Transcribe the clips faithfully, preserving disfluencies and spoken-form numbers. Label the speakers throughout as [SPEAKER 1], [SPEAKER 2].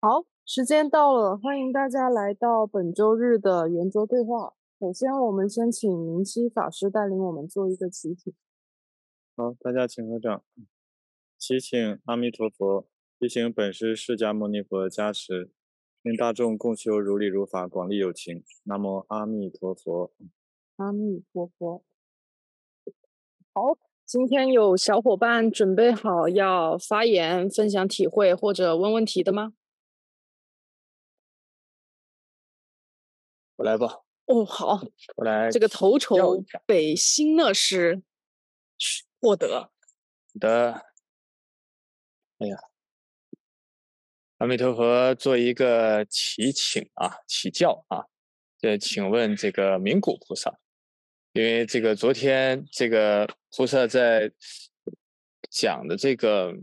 [SPEAKER 1] 好，时间到了，欢迎大家来到本周日的圆桌对话。首先，我们先请明熙法师带领我们做一个祈请。
[SPEAKER 2] 好，大家请合掌。祈请阿弥陀佛，祈请本师释迦牟尼佛加持，令大众共修如理如法，广利有情。南无阿弥陀佛。
[SPEAKER 1] 阿弥陀佛。好，今天有小伙伴准备好要发言、分享体会或者问问题的吗？
[SPEAKER 2] 我来吧。
[SPEAKER 1] 哦，好，
[SPEAKER 2] 我来
[SPEAKER 1] 这个头筹
[SPEAKER 2] 要一下。
[SPEAKER 1] 北新乐师获得。
[SPEAKER 2] 好的。哎呀，阿弥陀佛，做一个祈请啊，祈教啊。这请问这个名古菩萨，因为这个昨天这个菩萨在讲的这个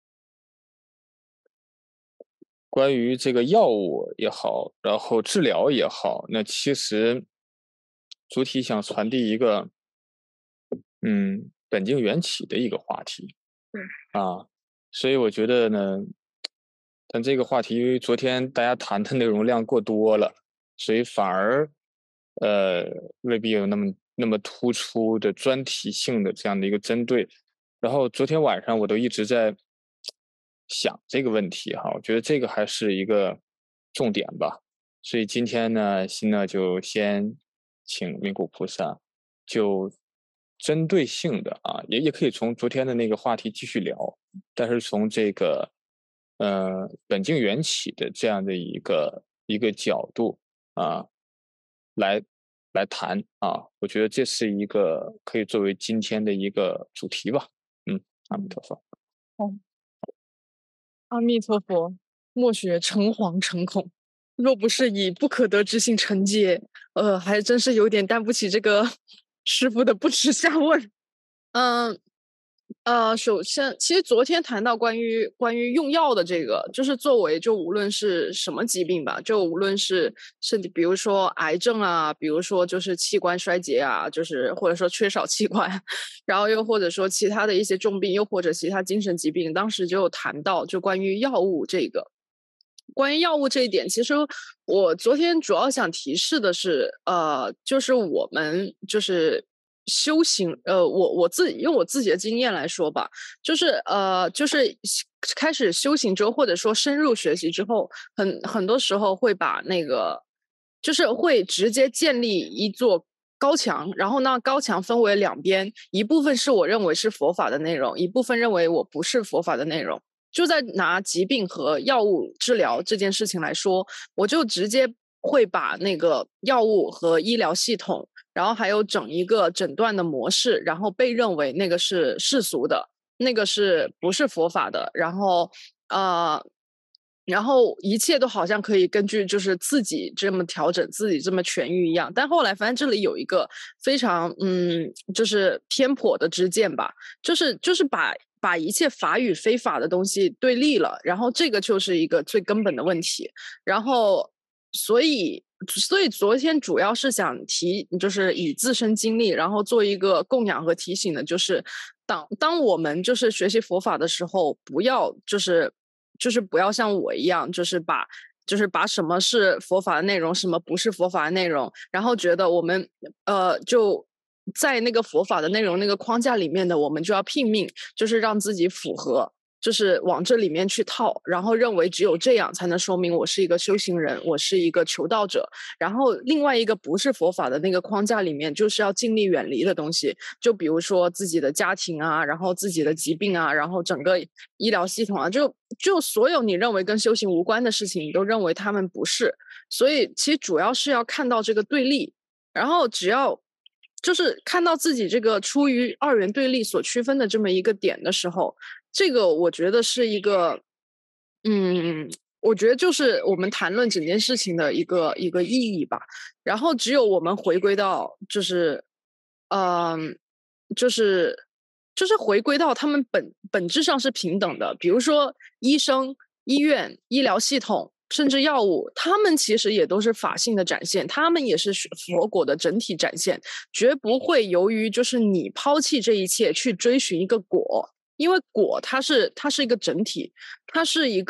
[SPEAKER 2] 关于这个药物也好，然后治疗也好，那其实主体想传递一个嗯本净缘起的一个话题。
[SPEAKER 1] 嗯
[SPEAKER 2] 啊，所以我觉得呢，但这个话题因为昨天大家谈的内容量过多了，所以反而呃未必有那么那么突出的专题性的这样的一个针对。然后昨天晚上我都一直在想这个问题哈，我觉得这个还是一个重点吧。所以今天呢，新呢就先请名古菩萨就针对性的啊，也也可以从昨天的那个话题继续聊，但是从这个呃本净缘起的这样的一个一个角度啊来来谈啊，我觉得这是一个可以作为今天的一个主题吧。嗯，阿弥陀佛。
[SPEAKER 1] 哦，阿弥陀佛，莫学诚惶诚恐。若不是以不可得之心惩戒，呃，还真是有点担不起这个师傅的不耻下问。嗯，呃，首先，其实昨天谈到关于关于用药的这个，就是作为就无论是什么疾病吧，就无论是身体，比如说癌症啊，比如说就是器官衰竭啊，就是或者说缺少器官，然后又或者说其他的一些重病，又或者其他精神疾病，当时就有谈到就关于药物这个。关于药物这一点，其实我昨天主要想提示的是，呃，就是我们就是修行，呃，我我自己用我自己的经验来说吧，就是呃，就是开始修行之后，或者说深入学习之后，很很多时候会把那个，就是会直接建立一座高墙，然后呢，高墙分为两边，一部分是我认为是佛法的内容，一部分认为我不是佛法的内容。就在拿疾病和药物治疗这件事情来说，我就直接会把那个药物和医疗系统，然后还有整一个诊断的模式，然后被认为那个是世俗的，那个是不是佛法的，然后呃。然后一切都好像可以根据就是自己这么调整，自己这么痊愈一样。但后来发现这里有一个非常嗯，就是偏颇的知见吧，就是就是把把一切法与非法的东西对立了，然后这个就是一个最根本的问题。然后，所以所以昨天主要是想提，就是以自身经历，然后做一个供养和提醒的，就是当当我们就是学习佛法的时候，不要就是就是不要像我一样，就是把。就是把什么是佛法的内容，什么不是佛法的内容，然后觉得我们呃就在那个佛法的内容那个框架里面的，我们就要拼命，就是让自己符合，就是往这里面去套，然后认为只有这样才能说明我是一个修行人，我是一个求道者。然后另外一个不是佛法的那个框架里面，就是要尽力远离的东西，就比如说自己的家庭啊，然后自己的疾病啊，然后整个医疗系统啊，就就所有你认为跟修行无关的事情，你都认为他们不是。所以其实主要是要看到这个对立，然后只要就是看到自己这个出于二元对立所区分的这么一个点的时候，这个我觉得是一个，嗯，我觉得就是我们谈论整件事情的一个一个意义吧。然后只有我们回归到，就是，嗯、就是就是回归到他们本本质上是平等的。比如说医生、医院、医疗系统，甚至药物，他们其实也都是法性的展现，他们也是佛果的整体展现，绝不会由于就是你抛弃这一切去追寻一个果，因为果它是它是一个整体，它是一个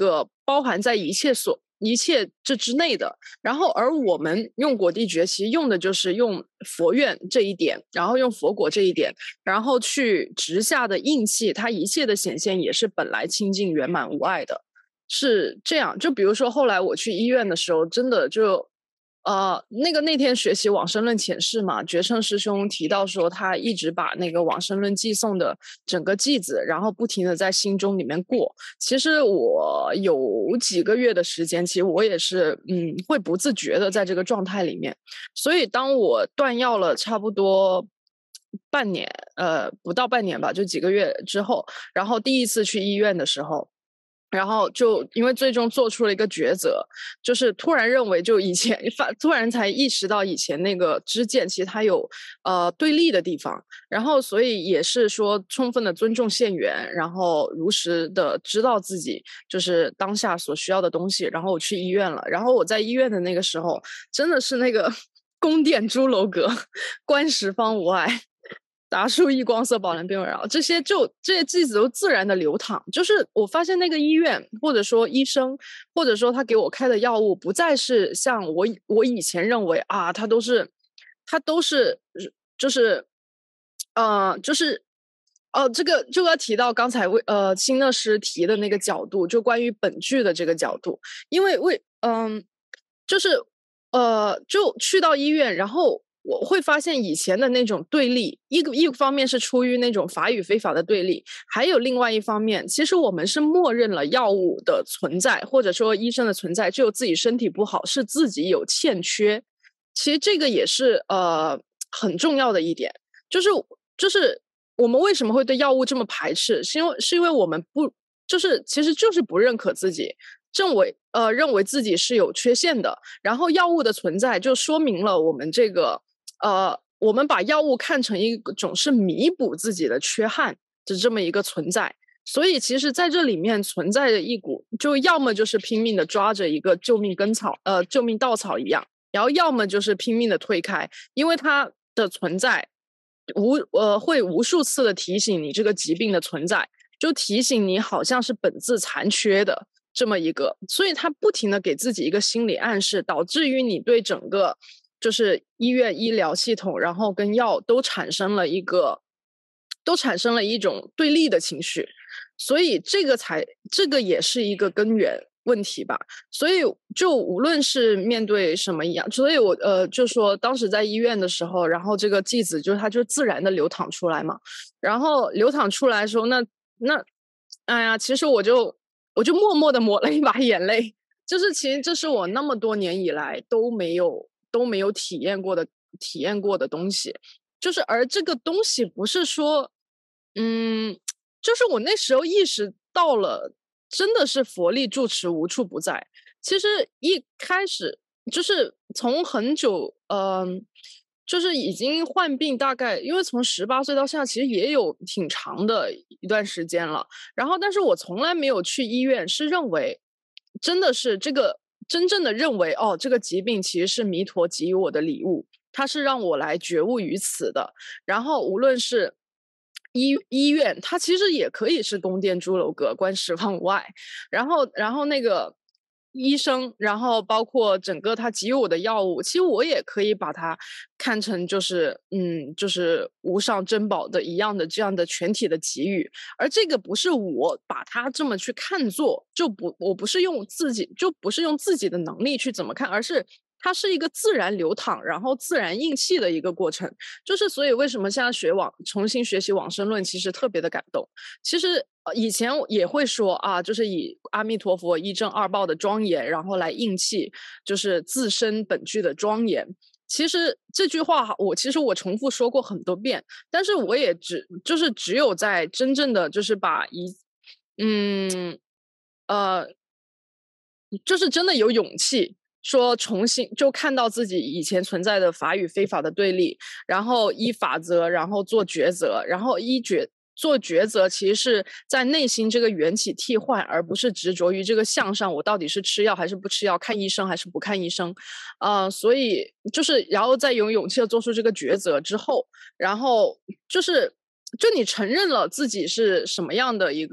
[SPEAKER 1] 包含在一切所一切这之内的。然后而我们用果地诀，其实用的就是用佛愿这一点，然后用佛果这一点，然后去直下的印气，它一切的显现也是本来清净圆满无碍的，是这样。就比如说后来我去医院的时候，真的就呃，那个那天学习往生论前世嘛，觉胜师兄提到说，他一直把那个往生论寄送的整个偈子，然后不停的在心中里面过。其实我有几个月的时间，其实我也是，嗯，会不自觉的在这个状态里面。所以当我断药了差不多半年，呃，不到半年吧，就几个月之后，然后第一次去医院的时候。然后就因为最终做出了一个抉择，就是突然认为就以前发突然才意识到以前那个知见其实它有呃对立的地方，然后所以也是说充分的尊重现缘，然后如实的知道自己就是当下所需要的东西，然后我去医院了。然后我在医院的那个时候真的是那个宫殿朱楼阁，观十方无碍，达树一光色，宝蓝并围绕，这些就这些句子都自然的流淌。就是我发现那个医院，或者说医生，或者说他给我开的药物，不再是像我我以前认为啊，他都是，他都是就是，呃，就是哦，这个就要提到刚才为呃新乐师提的那个角度，就关于本句的这个角度，因为为嗯，就是呃，就去到医院，然后我会发现以前的那种对立，一个一个方面是出于那种法与非法的对立，还有另外一方面，其实我们是默认了药物的存在，或者说医生的存在，只有自己身体不好，是自己有欠缺。其实这个也是呃很重要的一点，就是就是我们为什么会对药物这么排斥，是因为是因为我们不就是其实就是不认可自己。认为呃认为自己是有缺陷的，然后药物的存在就说明了我们这个呃，我们把药物看成一种是弥补自己的缺憾的这么一个存在，所以其实在这里面存在着一股，就要么就是拼命的抓着一个救命根草，呃，救命稻草一样，然后要么就是拼命的推开，因为它的存在无呃会无数次的提醒你这个疾病的存在，就提醒你好像是本自残缺的。这么一个，所以他不停的给自己一个心理暗示，导致于你对整个就是医院医疗系统，然后跟药都产生了一个，都产生了一种对立的情绪，所以这个才这个也是一个根源问题吧。所以就无论是面对什么一样，所以我呃就说当时在医院的时候，然后这个剂子就是它就自然的流淌出来嘛，然后流淌出来的时候，那那哎呀，其实我就。我就默默的抹了一把眼泪，就是其实这是我那么多年以来都没有都没有体验过的体验过的东西，就是而这个东西不是说，嗯，就是我那时候意识到了，真的是佛力住持无处不在。其实一开始就是从很久，嗯、呃。就是已经患病，大概因为从十八岁到现在，其实也有挺长的一段时间了。然后，但是我从来没有去医院，是认为真的是这个真正的认为，哦，这个疾病其实是弥陀给予我的礼物，它是让我来觉悟于此的。然后，无论是医医院，它其实也可以是宫殿朱楼阁，观十方无碍。然后，然后那个。医生，然后包括整个他给予我的药物，其实我也可以把它看成就是嗯，就是无上珍宝的一样的这样的全体的给予，而这个不是我把它这么去看作，就不我不是用自己就不是用自己的能力去怎么看，而是它是一个自然流淌，然后自然应气的一个过程。就是所以为什么现在学往重新学习往生论，其实特别的感动。其实呃以前也会说啊，就是以阿弥陀佛一正二报的庄严，然后来应气，就是自身本具的庄严。其实这句话我其实我重复说过很多遍，但是我也只就是只有在真正的就是把一嗯呃就是真的有勇气说重新就看到自己以前存在的法与非法的对立，然后依法则，然后做抉择，然后依抉做抉择，其实是在内心这个缘起替换，而不是执着于这个相上，我到底是吃药还是不吃药，看医生还是不看医生，啊、呃，所以就是然后在有勇气的做出这个抉择之后，然后就是就你承认了自己是什么样的一个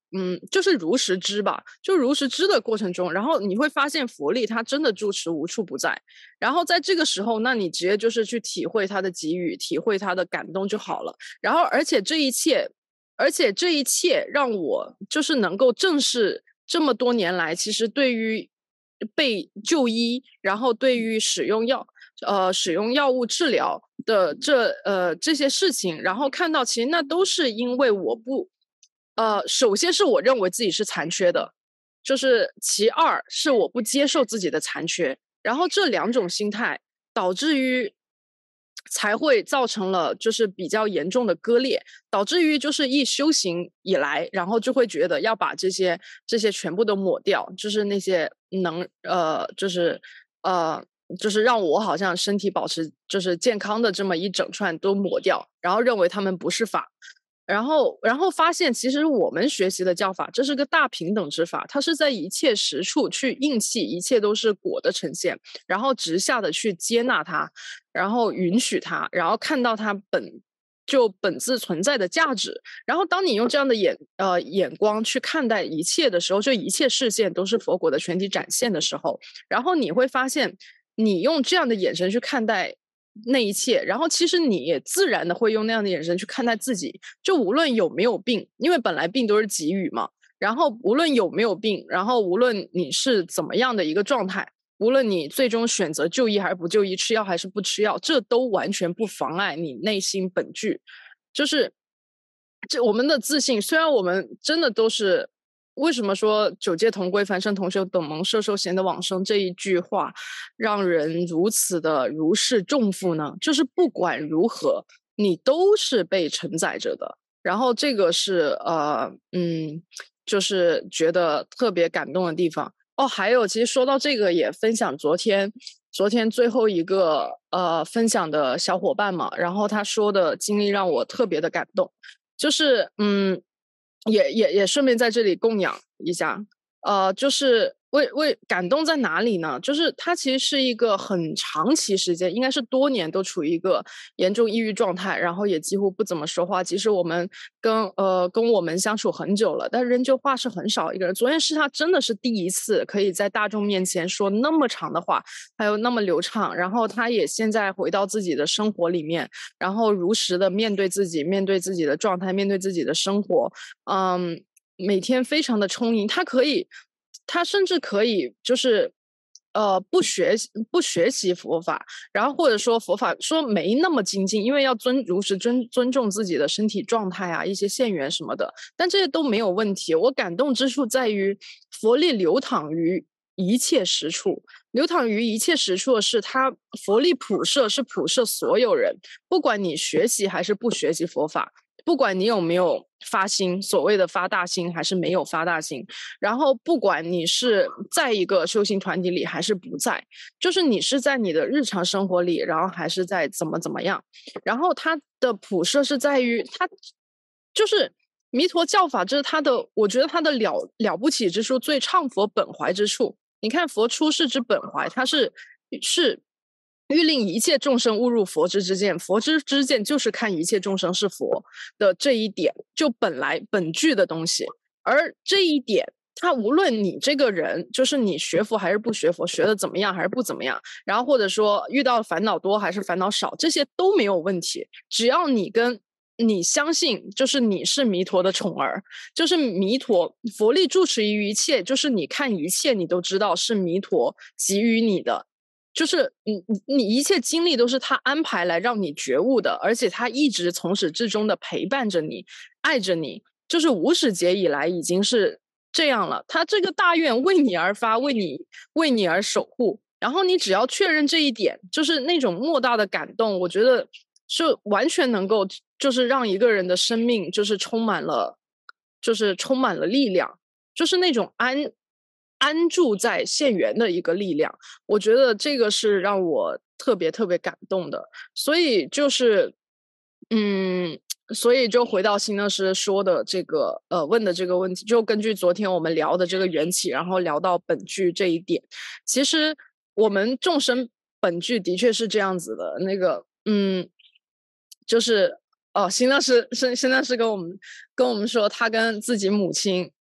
[SPEAKER 1] 嗯，就是如实知吧，就如实知的过程中，然后你会发现佛力它真的住持无处不在。然后在这个时候，那你直接就是去体会他的给予，体会他的感动就好了。然后而且这一切而且这一切让我就是能够正视这么多年来，其实对于被就医，然后对于使用药呃，使用药物治疗的这呃，这些事情，然后看到其实那都是因为我不呃，首先是我认为自己是残缺的，就是其二是我不接受自己的残缺，然后这两种心态导致于才会造成了就是比较严重的割裂，导致于就是一修行以来，然后就会觉得要把这些这些全部都抹掉，就是那些能呃，就是呃，就是让我好像身体保持就是健康的这么一整串都抹掉，然后认为他们不是法。然后然后发现其实我们学习的教法，这是个大平等之法，它是在一切实处去应气，一切都是果的呈现，然后直下的去接纳它，然后允许它，然后看到它本就本自存在的价值。然后当你用这样的眼呃眼光去看待一切的时候，就一切事件都是佛果的全体展现的时候，然后你会发现，你用这样的眼神去看待那一切，然后其实你也自然的会用那样的眼神去看待自己，就无论有没有病，因为本来病都是给予嘛，然后无论有没有病，然后无论你是怎么样的一个状态，无论你最终选择就医还是不就医，吃药还是不吃药，这都完全不妨碍你内心本具。就是这我们的自信，虽然我们真的都是为什么说九界同归，凡圣同修，等蒙摄受贤的往生这一句话，让人如此的如释重负呢？就是不管如何，你都是被承载着的。然后这个是呃嗯，就是觉得特别感动的地方。哦，还有其实说到这个，也分享昨天昨天最后一个呃分享的小伙伴嘛，然后他说的经历让我特别的感动，就是嗯，也也也顺便在这里供养一下，呃，就是为为感动在哪里呢？就是他其实是一个很长期时间，应该是多年都处于一个严重抑郁状态，然后也几乎不怎么说话。即使我们跟呃跟我们相处很久了，但仍旧话是很少一个人。昨天是他真的是第一次可以在大众面前说那么长的话，还有那么流畅。然后他也现在回到自己的生活里面，然后如实的面对自己，面对自己的状态，面对自己的生活，嗯。每天非常的充盈，他可以，他甚至可以就是，呃，不学习不学习佛法，然后或者说佛法说没那么精进，因为要尊如实尊尊重自己的身体状态啊，一些现缘什么的，但这些都没有问题。我感动之处在于佛力流淌于一切实处，流淌于一切实处的是他佛力普摄，是普摄所有人，不管你学习还是不学习佛法。不管你有没有发心，所谓的发大心还是没有发大心，然后不管你是在一个修行团体里还是不在，就是你是在你的日常生活里，然后还是在怎么怎么样，然后它的普摄是在于它就是弥陀教法，这是它的，我觉得它的了了不起之处，最畅佛本怀之处。你看佛出世之本怀，它是是。欲令一切众生误入佛之之见，佛之之见就是看一切众生是佛的这一点，就本来本具的东西。而这一点，他无论你这个人，就是你学佛还是不学佛，学的怎么样还是不怎么样，然后或者说遇到烦恼多还是烦恼少，这些都没有问题。只要你跟你相信，就是你是弥陀的宠儿，就是弥陀佛力住持于一切，就是你看一切，你都知道是弥陀给予你的。就是你你一切经历都是他安排来让你觉悟的，而且他一直从始至终的陪伴着你，爱着你，就是无始劫以来已经是这样了。他这个大愿为你而发，为你为你而守护，然后你只要确认这一点，就是那种莫大的感动，我觉得就完全能够就是让一个人的生命就是充满了，就是充满了力量，就是那种安。安住在现缘的一个力量，我觉得这个是让我特别特别感动的。所以就是，嗯，所以就回到新乐师说的这个，呃，问的这个问题，就根据昨天我们聊的这个缘起，然后聊到本具这一点，其实我们众生本具的确是这样子的。那个，嗯，就是哦，新乐师是现在是跟我们跟我们说，他跟自己母亲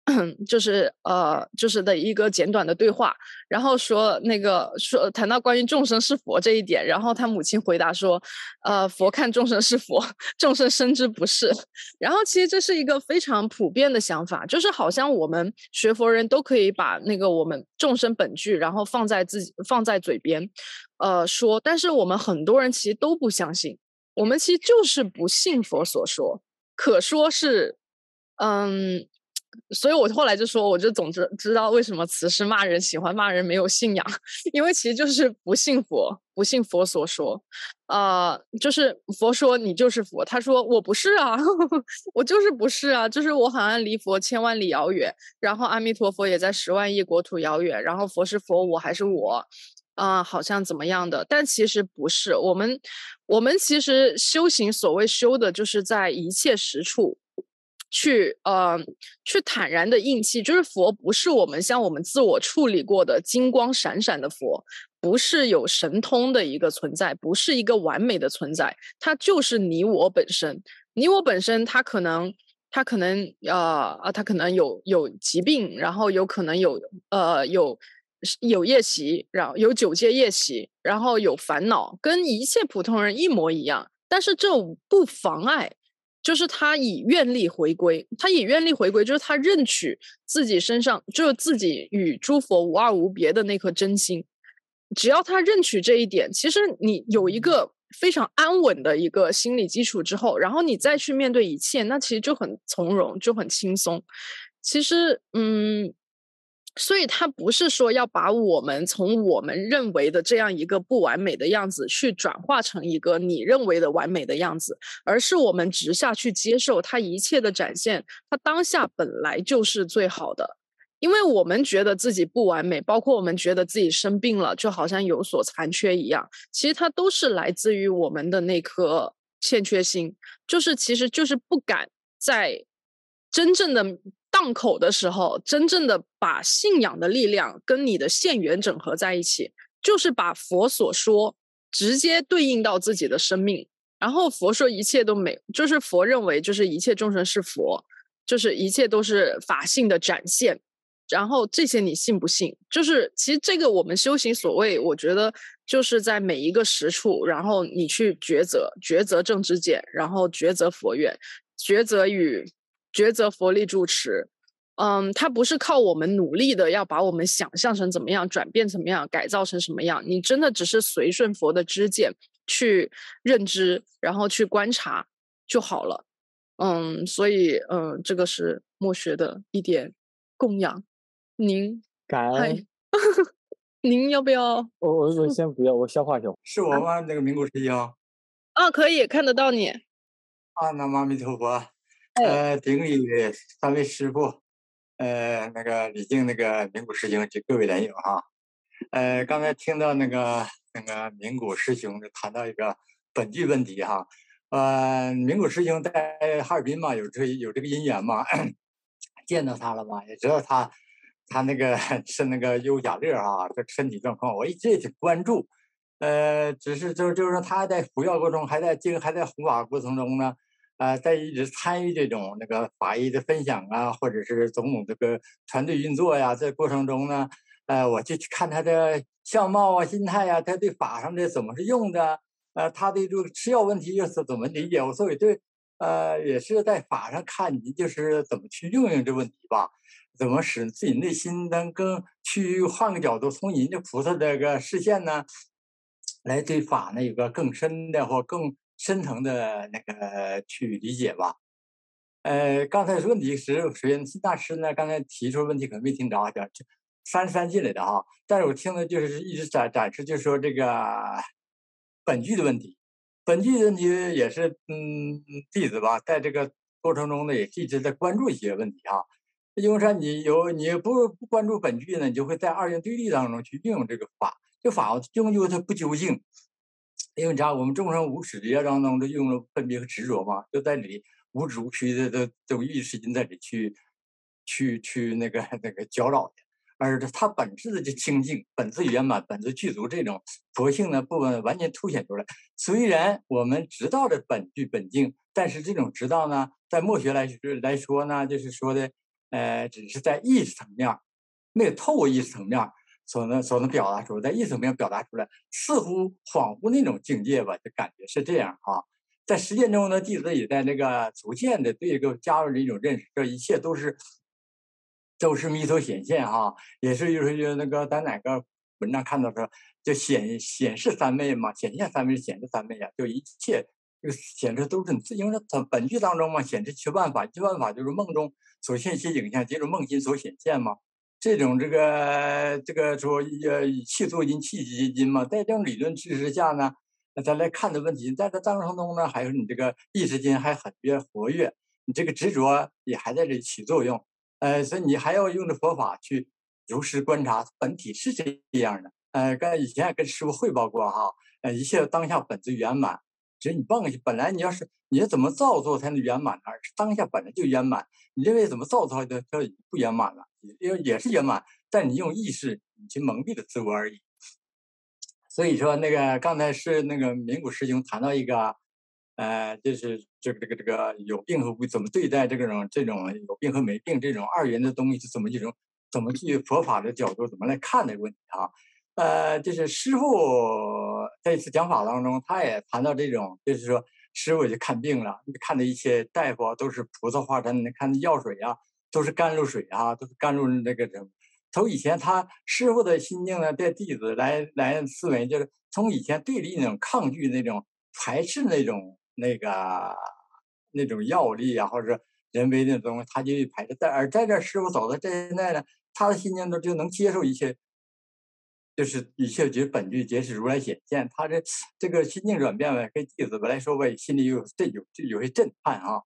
[SPEAKER 1] 就是呃，就是的一个简短的对话，然后说那个说谈到关于众生是佛这一点，然后他母亲回答说，呃，佛看众生是佛，众生生之不是。然后其实这是一个非常普遍的想法，就是好像我们学佛人都可以把那个我们众生本具，然后放在自己放在嘴边，呃说，但是我们很多人其实都不相信，我们其实就是不信佛所说，可说是，嗯。所以我后来就说，我就总知知道为什么慈师骂人喜欢骂人没有信仰，因为其实就是不信佛，不信佛所说，呃，就是佛说你就是佛，他说我不是啊，我就是不是啊，就是我好像离佛千万里遥远，然后阿弥陀佛也在十万亿国土遥远，然后佛是佛，我还是我，啊、呃好像怎么样的，但其实不是，我们我们其实修行所谓修的，就是在一切实处。去呃去坦然的硬气，就是佛不是我们像我们自我处理过的金光闪闪的佛，不是有神通的一个存在，不是一个完美的存在，它就是你我本身。你我本身，它可能它可能呃啊，它可能有有疾病，然后有可能有呃有有夜袭，然后有九界夜袭，然后有烦恼，跟一切普通人一模一样。但是这不妨碍就是他以愿力回归，他以愿力回归，就是他认取自己身上，就是自己与诸佛无二无别的那颗真心。只要他认取这一点，其实你有一个非常安稳的一个心理基础之后，然后你再去面对一切，那其实就很从容，就很轻松。其实，嗯，所以他不是说要把我们从我们认为的这样一个不完美的样子，去转化成一个你认为的完美的样子，而是我们直下去接受它一切的展现，它当下本来就是最好的。因为我们觉得自己不完美，包括我们觉得自己生病了，就好像有所残缺一样，其实它都是来自于我们的那颗欠缺心，就是其实就是不敢在真正的档口的时候，真正的把信仰的力量跟你的现缘整合在一起，就是把佛所说直接对应到自己的生命。然后佛说一切都没，就是佛认为就是一切众生是佛，就是一切都是法性的展现。然后这些你信不信？就是其实这个我们修行所谓，我觉得就是在每一个实处，然后你去抉择，抉择正知见，然后抉择佛愿，抉择与抉择佛力住持。嗯，它不是靠我们努力的要把我们想象成怎么样，转变怎么样，改造成什么样，你真的只是随顺佛的知见去认知，然后去观察就好了。嗯，所以嗯，这个是墨学的一点供养。您嗨，
[SPEAKER 2] 感恩。
[SPEAKER 1] 您要不要？
[SPEAKER 2] 我我我先不要，我消化消化。
[SPEAKER 3] 是我吗？那个名古师兄
[SPEAKER 1] 啊，可以看得到你。
[SPEAKER 3] 啊，南无阿弥陀佛。
[SPEAKER 1] 哎，
[SPEAKER 3] 呃，顶礼三位师傅，呃，那个礼敬那个名古师兄及各位莲友哈。呃，刚才听到那个那个名古师兄谈到一个本具问题哈。呃，名古师兄在哈尔滨嘛，有这有这个因缘嘛，见到他了嘛，也知道他他那个是那个优雅乐啊，这身体状况，我一直也挺关注。呃，只是就就是说他在服药过程中，还在经还在弘法过程中呢，呃，在一直参与这种那个法医的分享啊，或者是种种这个团队运作呀，在过程中呢，呃，我就去看他的相貌啊、心态呀、他对法上的怎么是用的，呃，他对这个吃药问题又是怎么理解，我所以对，呃，也是在法上看你就是怎么去运用这问题吧。怎么使自己内心能更去换个角度，从人家菩萨这个视线呢，来对法呢有个更深的或更深层的那个去理解吧。呃，刚才问题是，首先大师呢刚才提出问题可能没听着，叫三十三进来的哈，但是我听的就是一直展展示，就是说这个本具的问题，本具的问题也是嗯弟子吧，在这个过程中呢也是一直在关注一些问题哈。因为啥你有你不不关注本具呢，你就会在二元对立当中去运用这个法，这法终究它不究竟。因为啥？我们众生无始劫当中都用了分别和执着嘛，就在里无止无虚的都都意识心在里去去去那个那个搅扰的，而它本质的就清净，本自圆满，本自具足这种佛性呢部分完全凸显出来。虽然我们知道的本具本净，但是这种知道呢，在墨学来来说呢，就是说的呃，只是在意识层面，没有透过意识层面所能所能表达出来，在意识层面表达出来，似乎恍惚那种境界吧，就感觉是这样啊。在实践中呢，弟子也在那个逐渐的对这个加入了一种认识，这一切都是都是弥陀显现哈、也是就是那个在哪个文章看到说，就显显示三昧嘛，显现三昧是显示三昧呀、就一切这个显示都是你自，因为它本句当中嘛，显示七万法，七万法就是梦中所现些影像，即是梦心所显现嘛。这种这个这个说呃以气作因，气即因嘛，在这种理论支持下呢，那咱来看的问题，在这当中呢，还有你这个意识间还很越活跃，你这个执着也还在这里起作用，呃，所以你还要用着佛法去如实观察本体是这样的。呃，刚才以前也跟师傅汇报过哈，呃，一切当下本自圆满，只是你忘记本来你要是你怎么造作才能圆满呢？是当下本来就圆满，你认为怎么造作的它不圆满了，也也是圆满，但你用意识你去蒙蔽了自我而已。所以说那个刚才是那个明谷师兄谈到一个，呃，就是这个这个这个有病和不怎么对待这种这种有病和没病这种二元的东西是怎么这种怎么去佛法的角度怎么来看这个问题啊？呃，就是师傅在一次讲法当中，他也谈到这种，就是说师傅去看病了，看的一些大夫啊都是菩萨化身，看的药水啊都是甘露水啊，都是甘露那个什么。从以前他师傅的心境呢，带弟子来来思维，就是从以前对立那种抗拒、那种排斥那种那个那种药力啊，或者人为那种东西，他就排斥。在而在这师傅走到现在呢，他的心境都就能接受一切，就是一切觉本具皆是如来显现。他这这个心境转变吧，跟弟子们来说吧，心里有这有就有些震撼啊。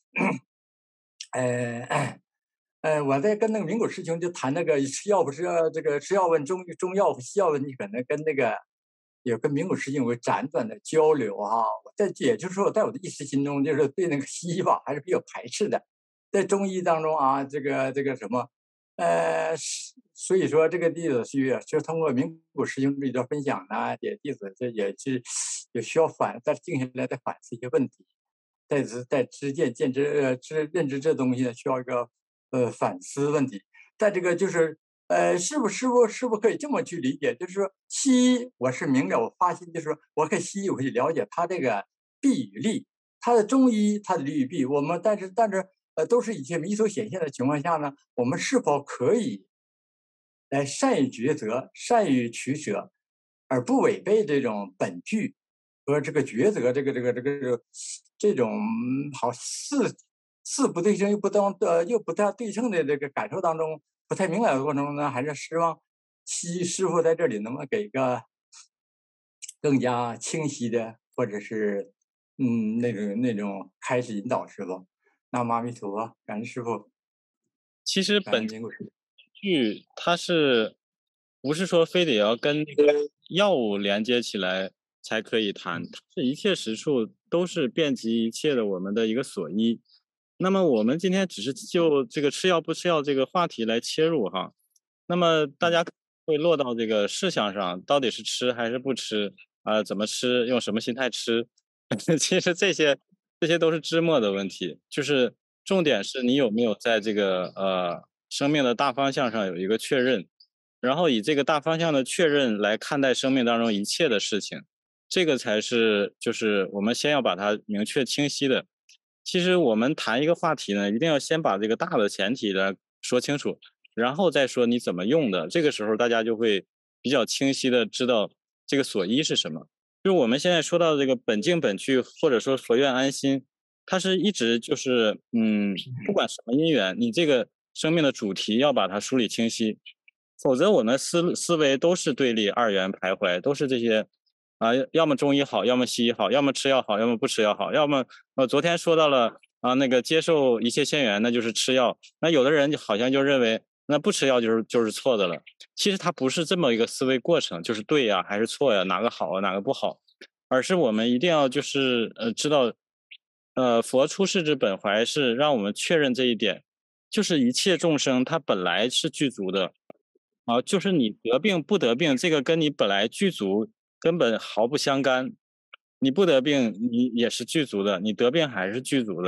[SPEAKER 3] 呃。呃，我在跟那个明果师兄就谈那个吃药不是药这个吃药问中中药和西药问题，可能跟那个有跟明果师兄有个辗转的交流哈、我在也就是说，在我的意识心中，就是对那个西医吧还是比较排斥的，在中医当中啊，这个这个什么，呃，是所以说这个弟子需要就通过明果师兄这一段分享呢，也弟子这也是也需要反再静下来再反思一些问题。在知在知见见知呃知认知这东西呢，需要一个呃反思问题。在这个就是呃，是不是不是不可以这么去理解？就是说，西医我是明了，我发心就是说，我可以西医我可以了解它这个弊与利，它的中医它的利与弊，我们但是但是呃都是以些弥所显现的情况下呢，我们是否可以来善于抉择、善于取舍，而不违背这种本具和这个抉择这个这个这个这种好似似不对称又不当呃又不太对称的这个感受当中不太明了的过程中呢，还是希望西师傅在这里能不能给一个更加清晰的，或者是嗯那种那种开始引导师傅。南无阿弥陀佛，感恩师傅，
[SPEAKER 2] 其实本
[SPEAKER 3] 感恩明果师父。
[SPEAKER 2] 剧它是不是说非得要跟那个药物连接起来才可以谈？它是一切实处都是遍及一切的我们的一个所依。那么我们今天只是就这个吃药不吃药这个话题来切入哈，那么大家会落到这个事项上，到底是吃还是不吃啊、呃怎么吃，用什么心态吃？其实这些这些都是枝末的问题，就是重点是你有没有在这个呃生命的大方向上有一个确认，然后以这个大方向的确认来看待生命当中一切的事情，这个才是就是我们先要把它明确清晰的。其实我们谈一个话题呢，一定要先把这个大的前提来说清楚，然后再说你怎么用的。这个时候大家就会比较清晰的知道这个所依是什么。就是我们现在说到这个本净本具，或者说佛愿安心，它是一直就是嗯，不管什么因缘，你这个生命的主题要把它梳理清晰，否则我们思思维都是对立、二元徘徊，都是这些啊，要么中医好，要么西医好，要么吃药好，要么不吃药好，要么呃，昨天说到了啊，那个接受一切现缘，那就是吃药。那有的人就好像就认为那不吃药就是就是错的了。其实它不是这么一个思维过程，就是对呀还是错呀，哪个好啊，哪个不好，而是我们一定要就是呃知道，呃，佛出世之本怀是让我们确认这一点，就是一切众生他本来是具足的。啊，就是你得病不得病，这个跟你本来具足根本毫不相干。你不得病，你也是具足的；你得病还是具足的。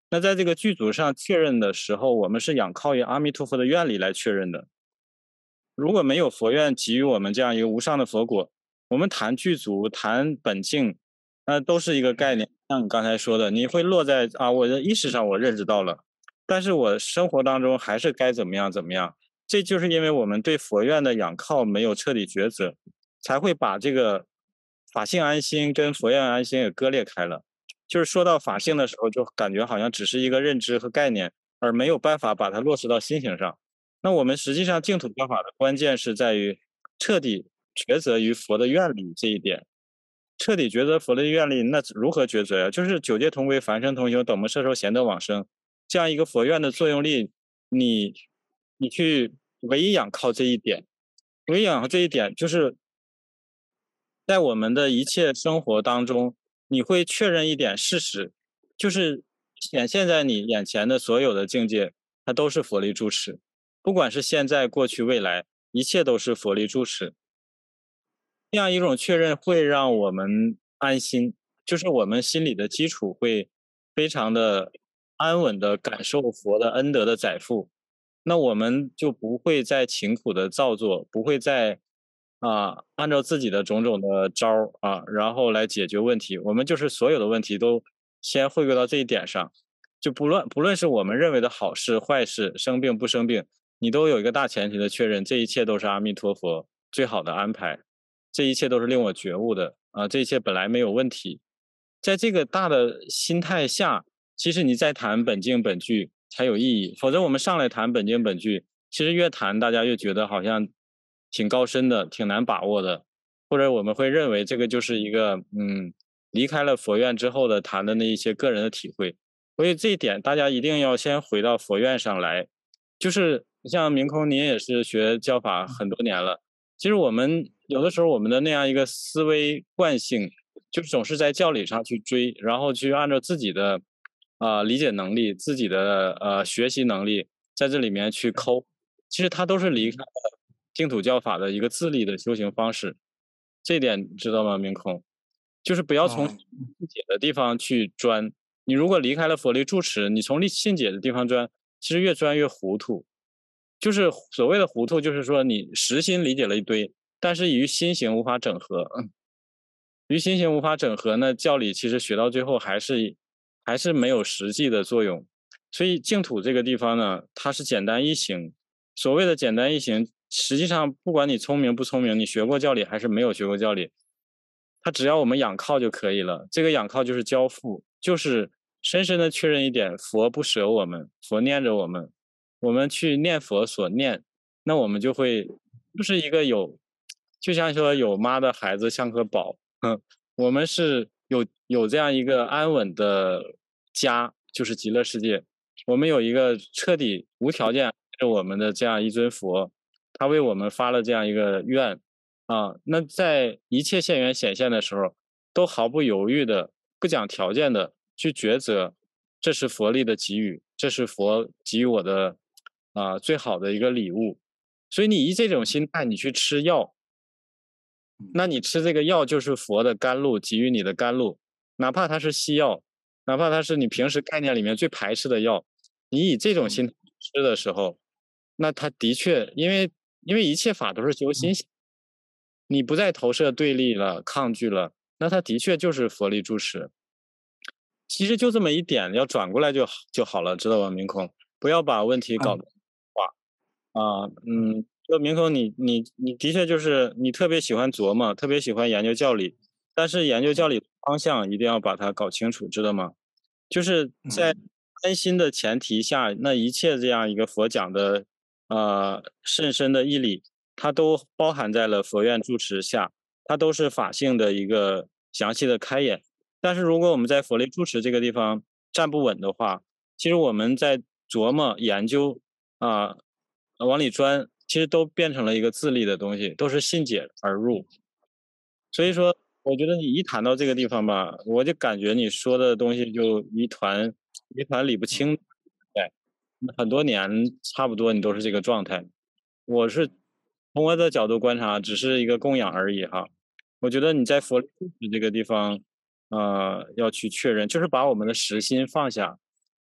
[SPEAKER 4] 那在这个剧组上确认的时候，我们是仰靠于阿弥陀佛的愿力来确认的。如果没有佛愿给予我们这样一个无上的佛果，我们谈具足、谈本净，那都是一个概念。像你刚才说的，你会落在啊，我的意识上我认知到了，但是我生活当中还是该怎么样怎么样。这就是因为我们对佛愿的仰靠没有彻底抉择，才会把这个法性安心跟佛愿安心给割裂开了。就是说到法性的时候，就感觉好像只是一个认知和概念，而没有办法把它落实到心行上。那我们实际上净土教法的关键是在于彻底抉择于佛的愿力这一点。彻底抉择佛的愿力，那如何抉择呀？就是九界同归，凡圣同修，等无摄受，贤德往生，这样一个佛愿的作用力，你你去唯一仰靠这一点，唯一仰靠这一点，就是在我们的一切生活当中，你会确认一点事实，就是显现在你眼前的所有的境界，它都是佛力住持。不管是现在、过去、未来，一切都是佛力住持。这样一种确认会让我们安心，就是我们心里的基础会非常的安稳的感受佛的恩德的载负。那我们就不会再勤苦的造作，不会再啊按照自己的种种的招儿啊，然后来解决问题。我们就是所有的问题都先回归到这一点上，就不论不论是我们认为的好事、坏事、生病不生病。你都有一个大前提的确认，这一切都是阿弥陀佛最好的安排，这一切都是令我觉悟的啊，这一切本来没有问题。在这个大的心态下，其实你再谈本经本句才有意义，否则我们上来谈本经本句，其实越谈大家越觉得好像挺高深的，挺难把握的，或者我们会认为这个就是一个嗯离开了佛院之后的谈的那一些个人的体会。所以这一点大家一定要先回到佛院上来，就是像明空，您也是学教法很多年了。其实我们有的时候我们的那样一个思维惯性，就总是在教理上去追，然后去按照自己的啊、呃理解能力、自己的呃学习能力在这里面去抠。其实它都是离开了净土教法的一个自立的修行方式。这一点知道吗，明空？就是不要从
[SPEAKER 3] 啊，
[SPEAKER 4] 信解的地方去钻。你如果离开了佛力住持，你从信解的地方钻，其实越钻越糊涂。就是所谓的糊涂，就是说你实心理解了一堆，但是与心行无法整合。与心行无法整合呢，教理其实学到最后还是还是没有实际的作用。所以净土这个地方呢，它是简单易行。所谓的简单易行，实际上不管你聪明不聪明，你学过教理还是没有学过教理，它只要我们仰靠就可以了。这个仰靠就是交付，就是深深的确认一点：佛不舍我们，佛念着我们，我们去念佛所念，那我们就会就是一个有，就像说有妈的孩子像颗宝。嗯，我们是有有这样一个安稳的家，就是极乐世界。我们有一个彻底无条件爱着我们的这样一尊佛，他为我们发了这样一个愿啊。那在一切现缘显现的时候，都毫不犹豫的、不讲条件的去抉择，这是佛力的给予，这是佛给予我的啊最好的一个礼物。所以你以这种心态，你去吃药。那你吃这个药就是佛的甘露，给予你的甘露，哪怕它是西药，哪怕它是你平时概念里面最排斥的药，你以这种心态吃的时候，那它的确，因为因为一切法都是修心性，你不再投射对立了、抗拒了，那它的确就是佛力住持。其实就这么一点，要转过来就好就好了，知道吧，明空？不要把问题搞
[SPEAKER 3] 啊，
[SPEAKER 4] 得化啊，嗯，就明空你，你你的确就是你特别喜欢琢磨，特别喜欢研究教理，但是研究教理的方向一定要把它搞清楚，知道吗？就是在
[SPEAKER 3] 嗯
[SPEAKER 4] 安心的前提下，那一切这样一个佛讲的呃甚深的义理，它都包含在了佛院住持下，它都是法性的一个详细的开演。但是如果我们在佛力住持这个地方站不稳的话，其实我们在琢磨研究啊、往里钻，其实都变成了一个自立的东西，都是信解而入。所以说，我觉得你一谈到这个地方吧，我就感觉你说的东西就一团一团理不清。对，很多年差不多你都是这个状态。我是从我的角度观察，只是一个供养而已哈。我觉得你在佛理这个地方，呃，要去确认，就是把我们的实心放下，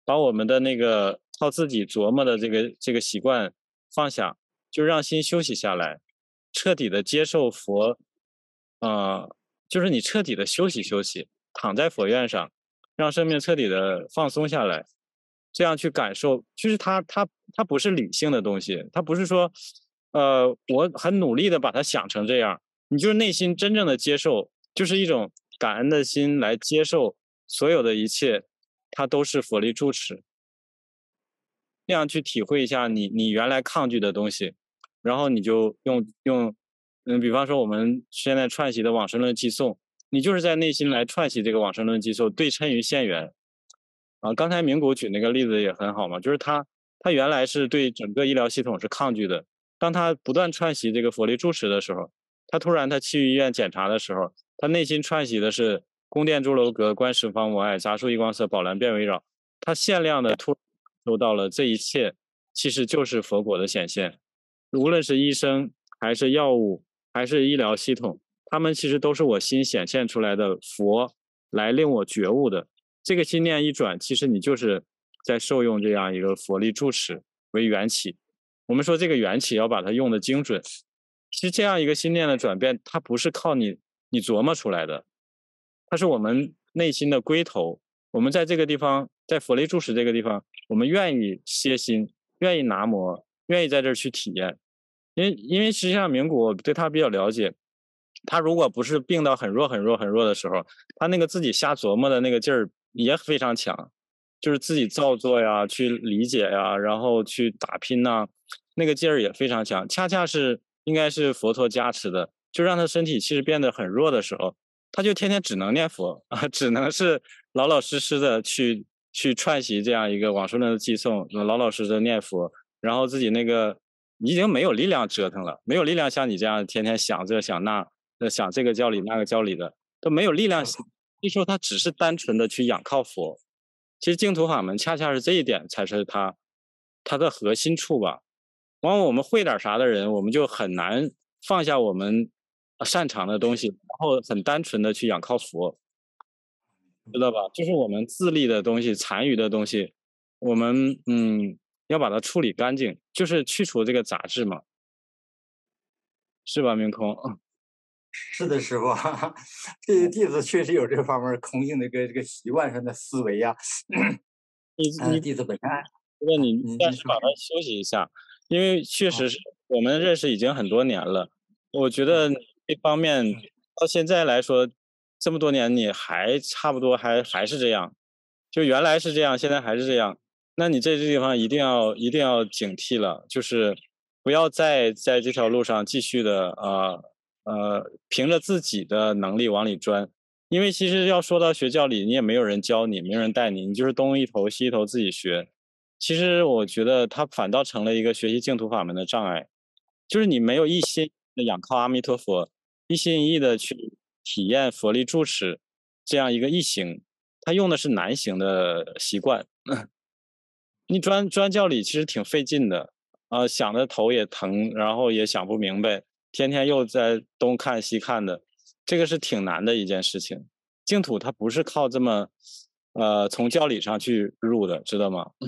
[SPEAKER 4] 把我们的那个靠自己琢磨的这个这个习惯放下，就让心休息下来，彻底的接受佛，呃，就是你彻底的休息休息，躺在佛院上，让生命彻底的放松下来，这样去感受，就是它它它不是理性的东西，它不是说，呃，我很努力的把它想成这样，你就是内心真正的接受，就是一种感恩的心来接受所有的一切，它都是佛力住持。那样去体会一下你你原来抗拒的东西，然后你就用用，嗯，比方说我们现在串习的往生论寄颂，你就是在内心来串习这个往生论寄颂，对称于现缘。啊，刚才明谷举那个例子也很好嘛，就是他他原来是对整个医疗系统是抗拒的，当他不断串习这个佛力住持的时候，他突然他去医院检查的时候，他内心串习的是宫殿朱楼阁观十方摩艾杂树异光色宝蓝遍围绕，他限量的突收到了这一切其实就是佛果的显现，无论是医生还是药物还是医疗系统，他们其实都是我心显现出来的佛来令我觉悟的。这个心念一转，其实你就是在受用这样一个佛力住持为缘起。我们说这个缘起要把它用的精准，其实这样一个心念的转变，它不是靠你你琢磨出来的，它是我们内心的归头。我们在这个地方，在佛力住持这个地方，我们愿意歇心，愿意拿摩，愿意在这儿去体验。因为因为实际上明谷我对他比较了解，他如果不是病到很弱很弱很弱的时候，他那个自己瞎琢磨的那个劲儿也非常强，就是自己造作呀，去理解呀，然后去打拼呐，那个劲儿也非常强。恰恰是应该是佛陀加持的，就让他身体其实变得很弱的时候，他就天天只能念佛啊，只能是老老实实的去去串习这样一个往生论的寄颂，老老实实的念佛，然后自己那个已经没有力量折腾了，没有力量像你这样天天想这想那，呃想这个教理那个教理的，都没有力量。这时候他只是单纯的去仰靠佛。其实净土法门恰恰是这一点才是它它的核心处吧。往往我们会点啥的人，我们就很难放下我们擅长的东西，然后很单纯的去仰靠佛，知道吧？就是我们自立的东西、残余的东西，我们嗯要把它处理干净，就是去除这个杂质嘛，是吧？明空，
[SPEAKER 3] 是的，师傅，这弟子确实有这方面空性的一个这个习惯上的思维呀、呃，
[SPEAKER 4] 你你
[SPEAKER 3] 弟子本身，
[SPEAKER 4] 那你
[SPEAKER 3] 你你说，
[SPEAKER 4] 暂时把它休息一下，因为确
[SPEAKER 3] 啊，
[SPEAKER 4] 实是我们认识已经很多年了，我觉
[SPEAKER 3] 啊，
[SPEAKER 4] 得这方面到现在来说，这么多年你还差不多还还是这样，就原来是这样，现在还是这样，那你这这地方一定要一定要警惕了，就是不要再在这条路上继续的呃呃凭着自己的能力往里钻，因为其实要说到学教理，你也没有人教你，没有人带你，你就是东一头西一头自己学。其实我觉得它反倒成了一个学习净土法门的障碍，就是你没有一心的仰靠阿弥陀佛，一心一意的去体验佛力住持这样一个一行，他用的是难行的习惯。你专专教理其实挺费劲的，啊、想的头也疼，然后也想不明白，天天又在东看西看的，这个是挺难的一件事情。净土它不是靠这么，呃，从教理上去入的，知道吗？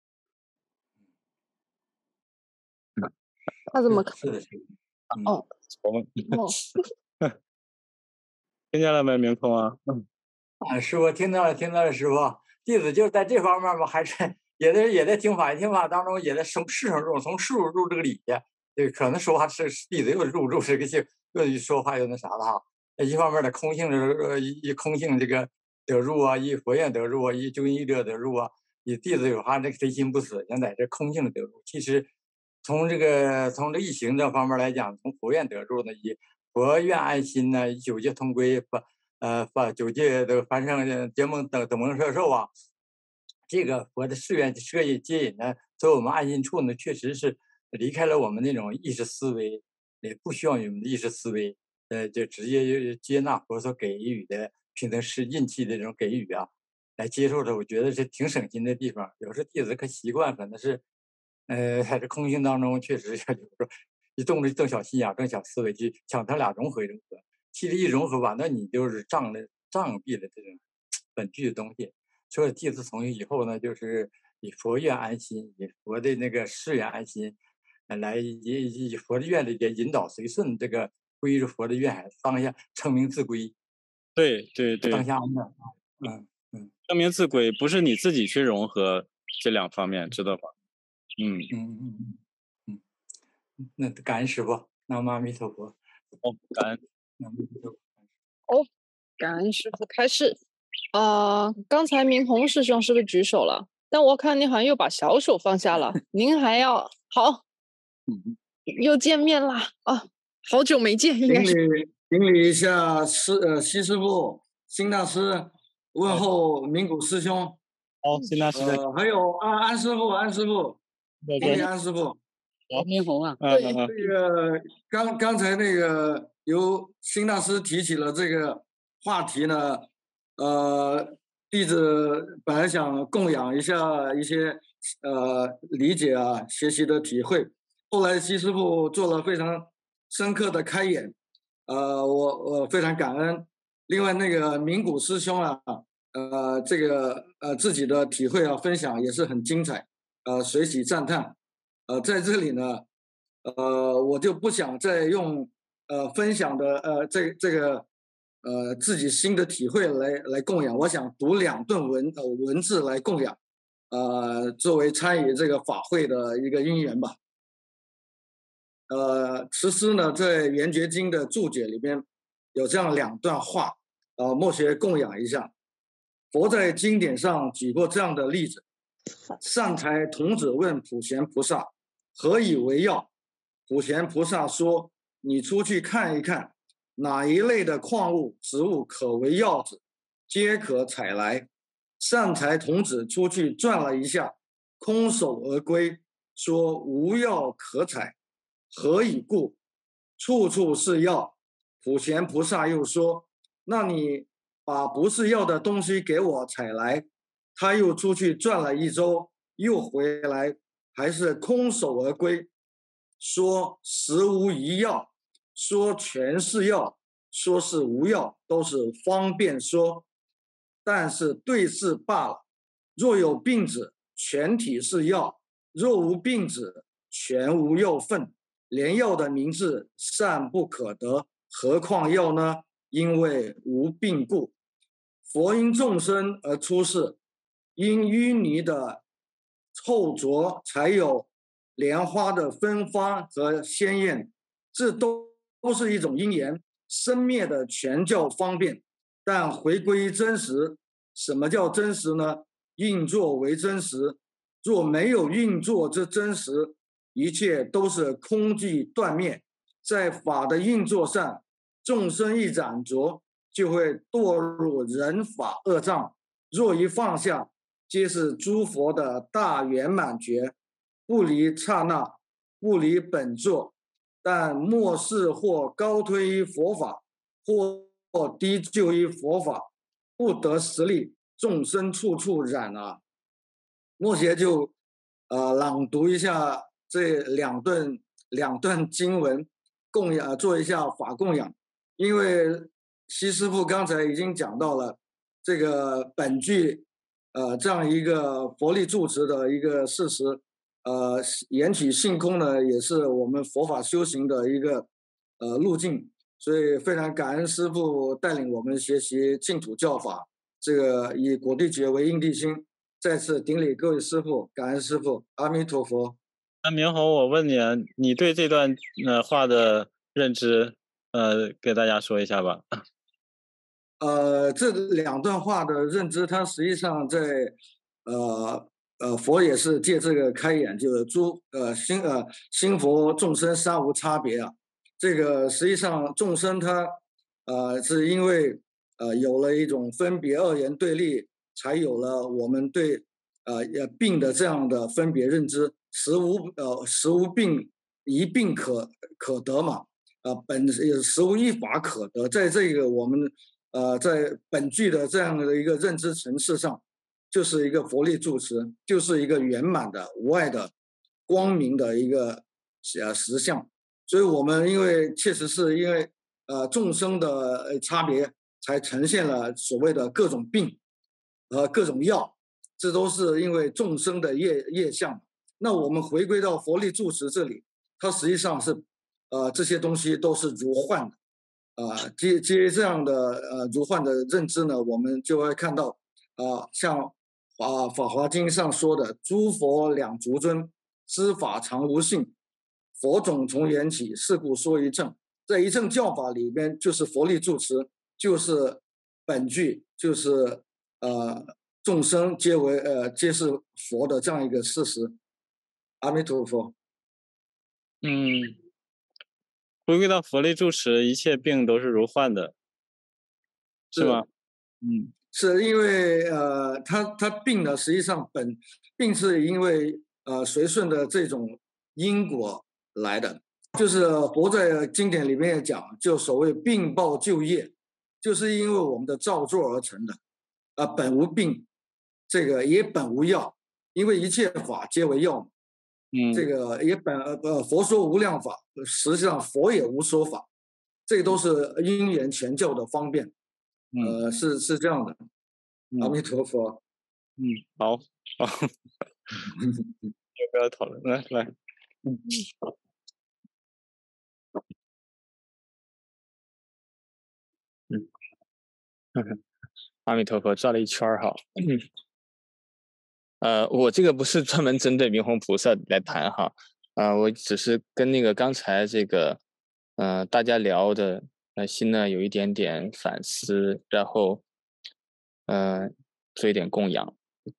[SPEAKER 3] 是
[SPEAKER 1] 他怎么看？
[SPEAKER 3] 是的，是的，嗯，
[SPEAKER 1] 哦
[SPEAKER 4] 我们
[SPEAKER 1] 哦，
[SPEAKER 4] 听见了没，明空啊？嗯
[SPEAKER 3] 啊，师傅听到了，听到了，师傅，弟子就是在这方面吧，还是也在也在听法，听法当中也在从事上入，从事入入这个理呀，这可能说话是弟子又入入这个性，又一说话又那啥了哈。一方面的空性的呃一一空性这个得入啊，一佛愿得入啊，一究竟义者得入啊，以弟子有哈这个贼心不死，想在这空性的得入。其实从这个从这一行这方面来讲，从佛愿得入呢，以佛愿安心呢，以九界同归不。呃，把九界的凡圣结盟等等蒙摄受啊，这个佛的誓愿摄引接引呢，作为我们安心处呢，确实是离开了我们那种意识思维，也不需要你们的意识思维，呃，就直接接纳佛所给予的平等是运气的这种给予啊，来接受它，我觉得是挺省心的地方。有时候弟子可习惯，可能是，呃，在这空性当中，确实有时候一动着动小心眼、动小思维去想它俩融合融合。其实一融合吧，那你就是障了障蔽了这种本具的东西。所以弟子从以后呢，就是以佛愿安心，以佛的那个誓愿安心，呃来以以佛的愿力给引导随顺，这个归着佛的愿，当下称名自归，
[SPEAKER 4] 对对对，
[SPEAKER 3] 当下安的，嗯嗯
[SPEAKER 4] 称名自归不是你自己去融合这两方面，知道吧？嗯，
[SPEAKER 3] 嗯嗯嗯嗯，那感恩师傅，南无阿弥陀佛，
[SPEAKER 4] 哦，感恩。
[SPEAKER 3] 南无阿弥陀佛。
[SPEAKER 1] 感恩师傅开示。啊、刚才明宏师兄是不是举手了？但我看你好像又把小手放下了。您还要好，
[SPEAKER 5] 嗯
[SPEAKER 1] 又见面啦啊！好久没见，应该
[SPEAKER 5] 顶
[SPEAKER 1] 是
[SPEAKER 5] 礼顶礼一下师呃西师傅、辛大师，问候明谷师兄，
[SPEAKER 4] 好，辛大师在。
[SPEAKER 5] 呃，还有安安师傅、安师傅，
[SPEAKER 4] 在
[SPEAKER 5] 顶礼
[SPEAKER 4] 这。
[SPEAKER 5] 安师傅。
[SPEAKER 4] 好，
[SPEAKER 6] 明红啊，
[SPEAKER 4] 嗯嗯嗯，
[SPEAKER 5] 这个刚刚才那个由辛大师提起了这个话题呢，呃，弟子本来想供养一下一些呃理解啊、学习的体会，后来西师傅做了非常深刻的开演，呃，我我非常感恩。另外那个明谷师兄啊，呃，这个呃自己的体会啊分享也是很精彩，呃，随喜赞叹。呃，在这里呢，呃，我就不想再用呃分享的呃这这个呃自己新的体会来来供养，我想读两段文呃文字来供养，呃，作为参与这个法会的一个因缘吧。呃，慈师呢在《圆觉经》的注解里边有这样两段话，呃，默学供养一下。佛在经典上举过这样的例子：善财童子问普贤菩萨，何以为药？普贤菩萨说：你出去看一看，哪一类的矿物、植物可为药子，皆可采来。善财童子出去转了一下，空手而归，说无药可采。何以故？处处是药。普贤菩萨又说：那你把不是药的东西给我采来。他又出去转了一周，又回来，还是空手而归，说实无一药，说全是药，说是无药，都是方便说，但是对治罢了。若有病子，全体是药；若无病子，全无药分。连药的名字善不可得，何况药呢？因为无病故。佛因众生而出世，因淤泥的臭浊才有莲花的芬芳和鲜艳，这都都是一种因缘。生灭的全叫方便，但回归真实。什么叫真实呢？运作为真实。若没有运作之真实，一切都是空寂断灭。在法的运作上，众生一染着，就会堕入人法恶障。若一放下，皆是诸佛的大圆满觉，不离刹那，不离本座。但末世或高推于佛法，或低就于佛法，不得实力，众生处处染啊。默学就呃朗读一下这两段两段经文，供养做一下法供养。因为西师父刚才已经讲到了这个本具呃这样一个佛力住持的一个事实，呃缘起性空呢也是我们佛法修行的一个呃路径，所以非常感恩师父带领我们学习净土教法，这个以果地觉为因地心。再次顶礼各位师父，感恩师父，阿弥陀佛。
[SPEAKER 4] 那明宏，我问你啊，你对这段呃话的认知，呃，给大家说一下吧。
[SPEAKER 5] 呃，这两段话的认知，它实际上在呃呃，佛也是借这个开眼，就是诸呃心呃心佛众生三无差别啊。这个实际上众生他呃是因为呃有了一种分别二元对立，才有了我们对呃病的这样的分别认知。实无呃实无病，一病可可得嘛。呃，本实无一法可得，在这个我们呃在本具的这样的一个认知层次上，就是一个佛力住持，就是一个圆满的无碍的光明的一个呃实相。所以我们因为确实是因为呃众生的差别，才呈现了所谓的各种病和各种药， 这都是因为众生的业业相。那我们回归到佛力住持这里，它实际上是，呃，这些东西都是如幻的，啊、呃，基基于这样的呃如幻的认知呢，我们就会看到，啊、呃，像啊《法华经》上说的“诸佛两足尊，知法常无性，佛种从缘起，是故说一乘”。在一乘教法里边，就是佛力住持，就是本具，就是呃众生皆为呃皆是佛的这样一个事实。阿弥陀佛。
[SPEAKER 4] 嗯，回归到佛力住持，一切病都是如幻的，是吗？嗯，
[SPEAKER 5] 是因为呃，他他病呢，实际上本病是因为呃随顺的这种因果来的，就是佛在经典里面也讲，就所谓病报旧业，就是因为我们的造作而成的，啊、呃，本无病，这个也本无药，因为一切法皆为药。
[SPEAKER 4] 嗯，
[SPEAKER 5] 这个也本呃佛说无量法，实际上佛也无说法，这个都是因缘前教的方便，呃，
[SPEAKER 4] 嗯、
[SPEAKER 5] 是是这样的。阿弥陀佛。
[SPEAKER 4] 嗯，好，好，要不要讨论？来来，嗯，嗯，阿弥陀佛，转了一圈哈。呃，我这个不是专门针对明弘菩萨来谈哈，啊、呃，我只是跟那个刚才这个，呃，大家聊的，呃，心呢有一点点反思，然后，呃，做一点供养。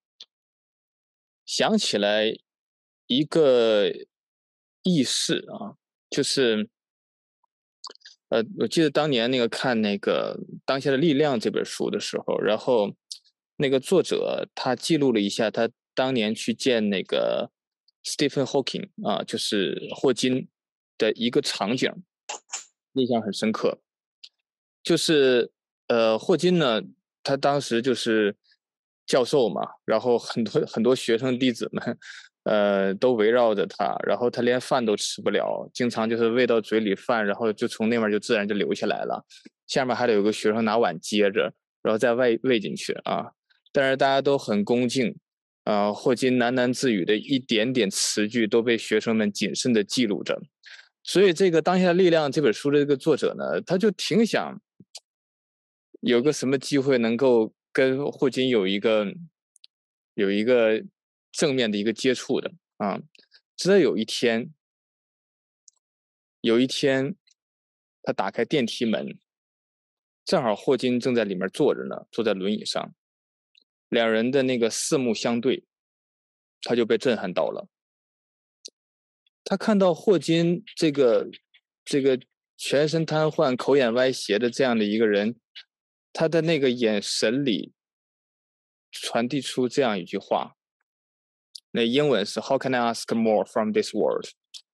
[SPEAKER 4] 想起来一个轶事啊，就是，呃，我记得当年那个看那个《当下的力量》这本书的时候，然后那个作者他记录了一下他当年去见那个 Stephen Hawking 啊，就是霍金的一个场景，印象很深刻。就是呃，霍金呢，他当时就是教授嘛，然后很多很多学生弟子们，呃，都围绕着他，然后他连饭都吃不了，经常就是喂到嘴里饭，然后就从那边就自然就流下来了，下面还得有个学生拿碗接着，然后再喂喂进去啊。但是大家都很恭敬，啊、呃，霍金喃喃自语的一点点词句都被学生们谨慎的记录着。所以这个《当下的力量》这本书的这个作者呢，他就挺想有个什么机会能够跟霍金有一个有一个正面的一个接触的啊。直到有一天，有一天他打开电梯门，正好霍金正在里面坐着呢，坐在轮椅上，两人的那个四目相对，他就被震撼到了。他看到霍金这个这个全身瘫痪、口眼歪斜的这样的一个人，他的那个眼神里传递出这样一句话，那英文是 "How can I ask more from this world？"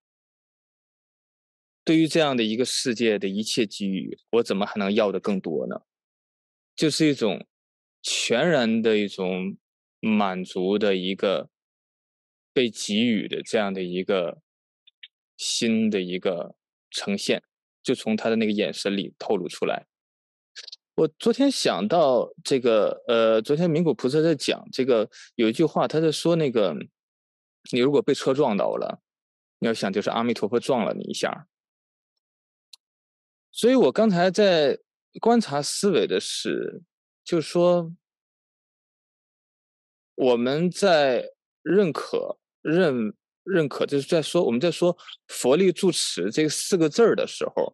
[SPEAKER 4] 对于这样的一个世界的一切给予，我怎么还能要的更多呢？就是一种全然的一种满足的一个被给予的这样的一个新的一个呈现，就从他的那个眼神里透露出来。我昨天想到这个，呃，昨天明谷菩萨在讲这个，有一句话，他在说那个，你如果被车撞到了，你要想就是阿弥陀佛撞了你一下。所以我刚才在观察思维的是，就是说我们在认可、认认可，就是在说我们在说佛力住持这四个字儿的时候，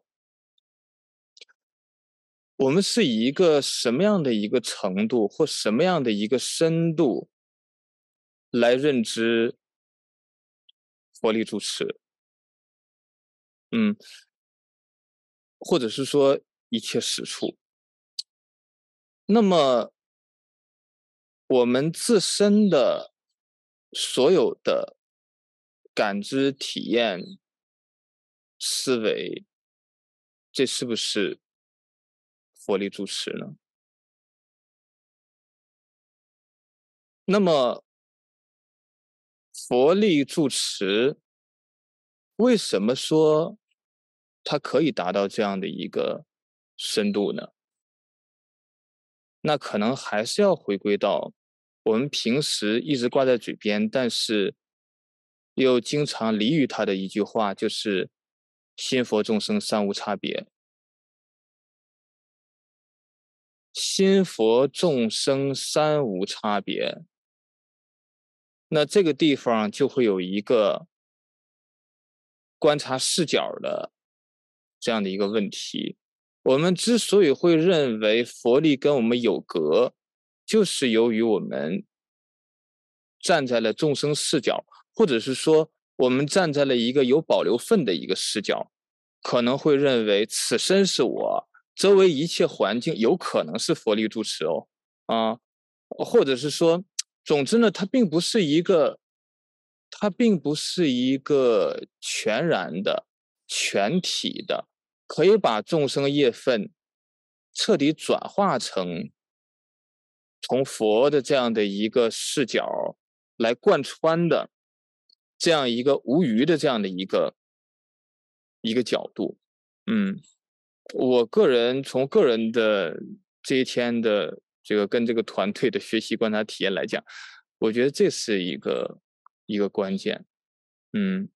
[SPEAKER 4] 我们是以一个什么样的一个程度或什么样的一个深度来认知佛力住持？嗯，或者是说一切实处。那么我们自身的所有的感知、体验、思维，这是不是佛力住持呢？那么佛力住持为什么说它可以达到这样的一个深度呢？那可能还是要回归到
[SPEAKER 2] 我们平时一直挂在嘴边，但是又经常离于它的一句话，就是心佛众生三无差别。心佛众生三无差别，那这个地方就会有一个观察视角的这样的一个问题。我们之所以会认为佛力跟我们有隔，就是由于我们站在了众生视角，或者是说我们站在了一个有保留份的一个视角，可能会认为此身是我，周围一切环境有可能是佛力住持哦，啊，或者是说，总之呢，它并不是一个，它并不是一个全然的、全体的，可以把众生业分彻底转化成从佛的这样的一个视角来贯穿的这样一个无余的这样的一个一个角度，嗯。我个人从个人的这一天的这个跟这个团队的学习观察体验来讲，我觉得这是一个一个关键，嗯，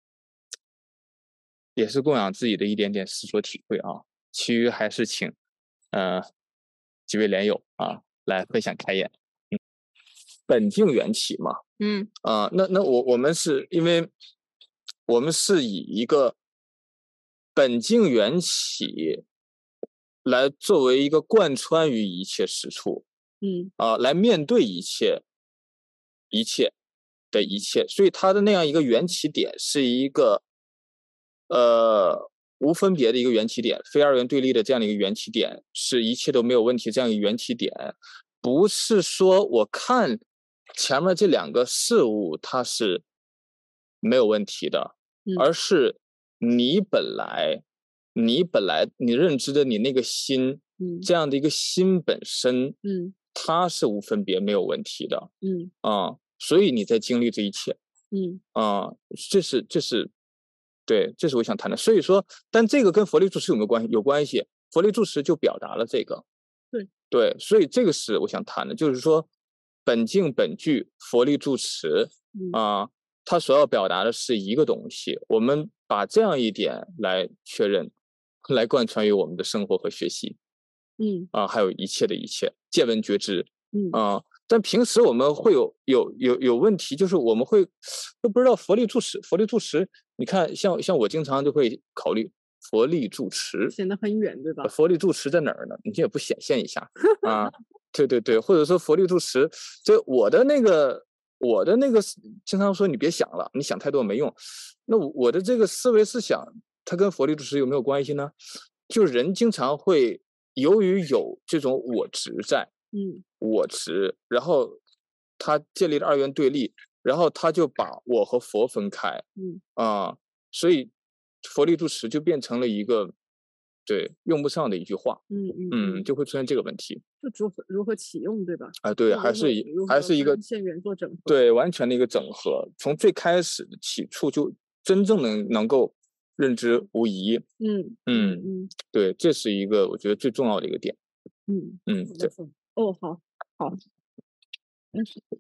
[SPEAKER 2] 也是供养自己的一点点思索体会啊。其余还是请呃几位莲友啊来分享开眼。嗯，本净缘起嘛，
[SPEAKER 1] 嗯
[SPEAKER 2] 啊、那那我我们是因为我们是以一个本净缘起来作为一个贯穿于一切实处
[SPEAKER 1] 嗯
[SPEAKER 2] 啊、呃来面对一切一切的一切，所以它的那样一个缘起点是一个呃无分别的一个缘起点，非二元对立的这样的一个缘起点，是一切都没有问题这样一个缘起点，不是说我看前面这两个事物它是没有问题的，
[SPEAKER 1] 嗯
[SPEAKER 2] 而是你本来你本来你认知的你那个心
[SPEAKER 1] 嗯
[SPEAKER 2] 这样的一个心本身，
[SPEAKER 1] 嗯
[SPEAKER 2] 它是无分别没有问题的
[SPEAKER 1] 嗯
[SPEAKER 2] 啊、所以你在经历这一切
[SPEAKER 1] 嗯
[SPEAKER 2] 啊、这是这是对，这是我想谈的。所以说，但这个跟佛力住持有没有关系？有关系。佛力住持就表达了这个。
[SPEAKER 1] 对
[SPEAKER 2] 对，所以这个是我想谈的，就是说，本净本具佛力住持
[SPEAKER 1] 嗯
[SPEAKER 2] 啊、它所要表达的是一个东西。我们把这样一点来确认，来贯穿于我们的生活和学习
[SPEAKER 1] 嗯
[SPEAKER 2] 啊、还有一切的一切，见闻觉知
[SPEAKER 1] 嗯
[SPEAKER 2] 啊、但平时我们会有有有有问题，就是我们会都不知道佛力住持，佛力住持，你看像像我经常就会考虑佛力住持，
[SPEAKER 1] 显得很远，对吧？
[SPEAKER 2] 佛力住持在哪儿呢？你也不显现一下啊？对对对，或者说佛力住持，这我的那个我的那个经常说你别想了，你想太多没用。那我的这个思维思想，它跟佛力住持有没有关系呢？就是人经常会由于有这种我执在。
[SPEAKER 1] 嗯
[SPEAKER 2] 我执，然后他建立了二元对立，然后他就把我和佛分开
[SPEAKER 1] 嗯
[SPEAKER 2] 啊、所以佛力住持就变成了一个对用不上的一句话，
[SPEAKER 1] 嗯嗯
[SPEAKER 2] 嗯，就会出现这个问题
[SPEAKER 1] 就如何如何启用，对吧？
[SPEAKER 2] 啊、对，
[SPEAKER 1] 如何
[SPEAKER 2] 还是一
[SPEAKER 1] 如何
[SPEAKER 2] 还是一个
[SPEAKER 1] 跟现源做整合。
[SPEAKER 2] 对完全的一个整合，从最开始的起处就真正能能够认知无疑，
[SPEAKER 1] 嗯
[SPEAKER 2] 嗯，
[SPEAKER 1] 嗯
[SPEAKER 2] 对，这是一个我觉得最重要的一个点，
[SPEAKER 1] 嗯
[SPEAKER 2] 嗯，对，
[SPEAKER 1] 嗯，哦，好好，嗯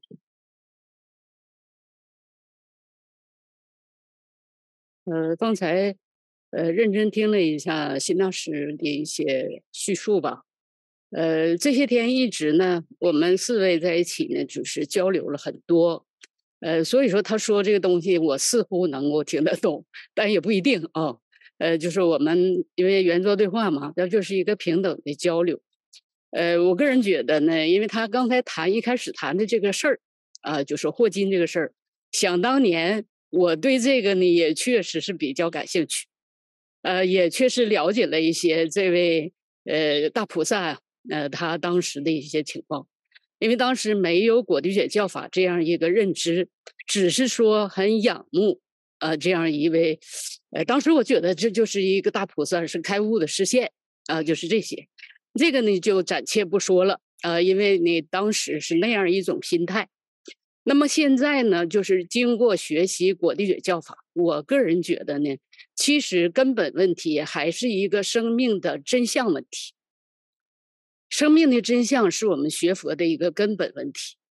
[SPEAKER 6] 呃，刚才呃认真听了一下辛大师的一些叙述吧。呃，这些天一直呢，我们四位在一起呢，就是交流了很多。呃，所以说他说这个东西，我似乎能够听得懂，但也不一定啊。呃，就是我们因为圆桌对话嘛，那就是一个平等的交流。呃，我个人觉得呢，因为他刚才谈一开始谈的这个事儿，啊、就是霍金这个事儿，想当年我对这个呢也确实是比较感兴趣，呃，也确实了解了一些这位呃大菩萨，呃，他当时的一些情况。因为当时没有果地觉教法这样一个认知，只是说很仰慕呃这样一位，呃，当时我觉得这就是一个大菩萨，是开悟的实现啊、就是这些。这个呢就暂且不说了，呃，因为你当时是那样一种心态。那么现在呢，就是经过学习果地觉教法，我个人觉得呢，其实根本问题还是一个生命的真相问题。生命的真相是我们学佛的一个根本问题。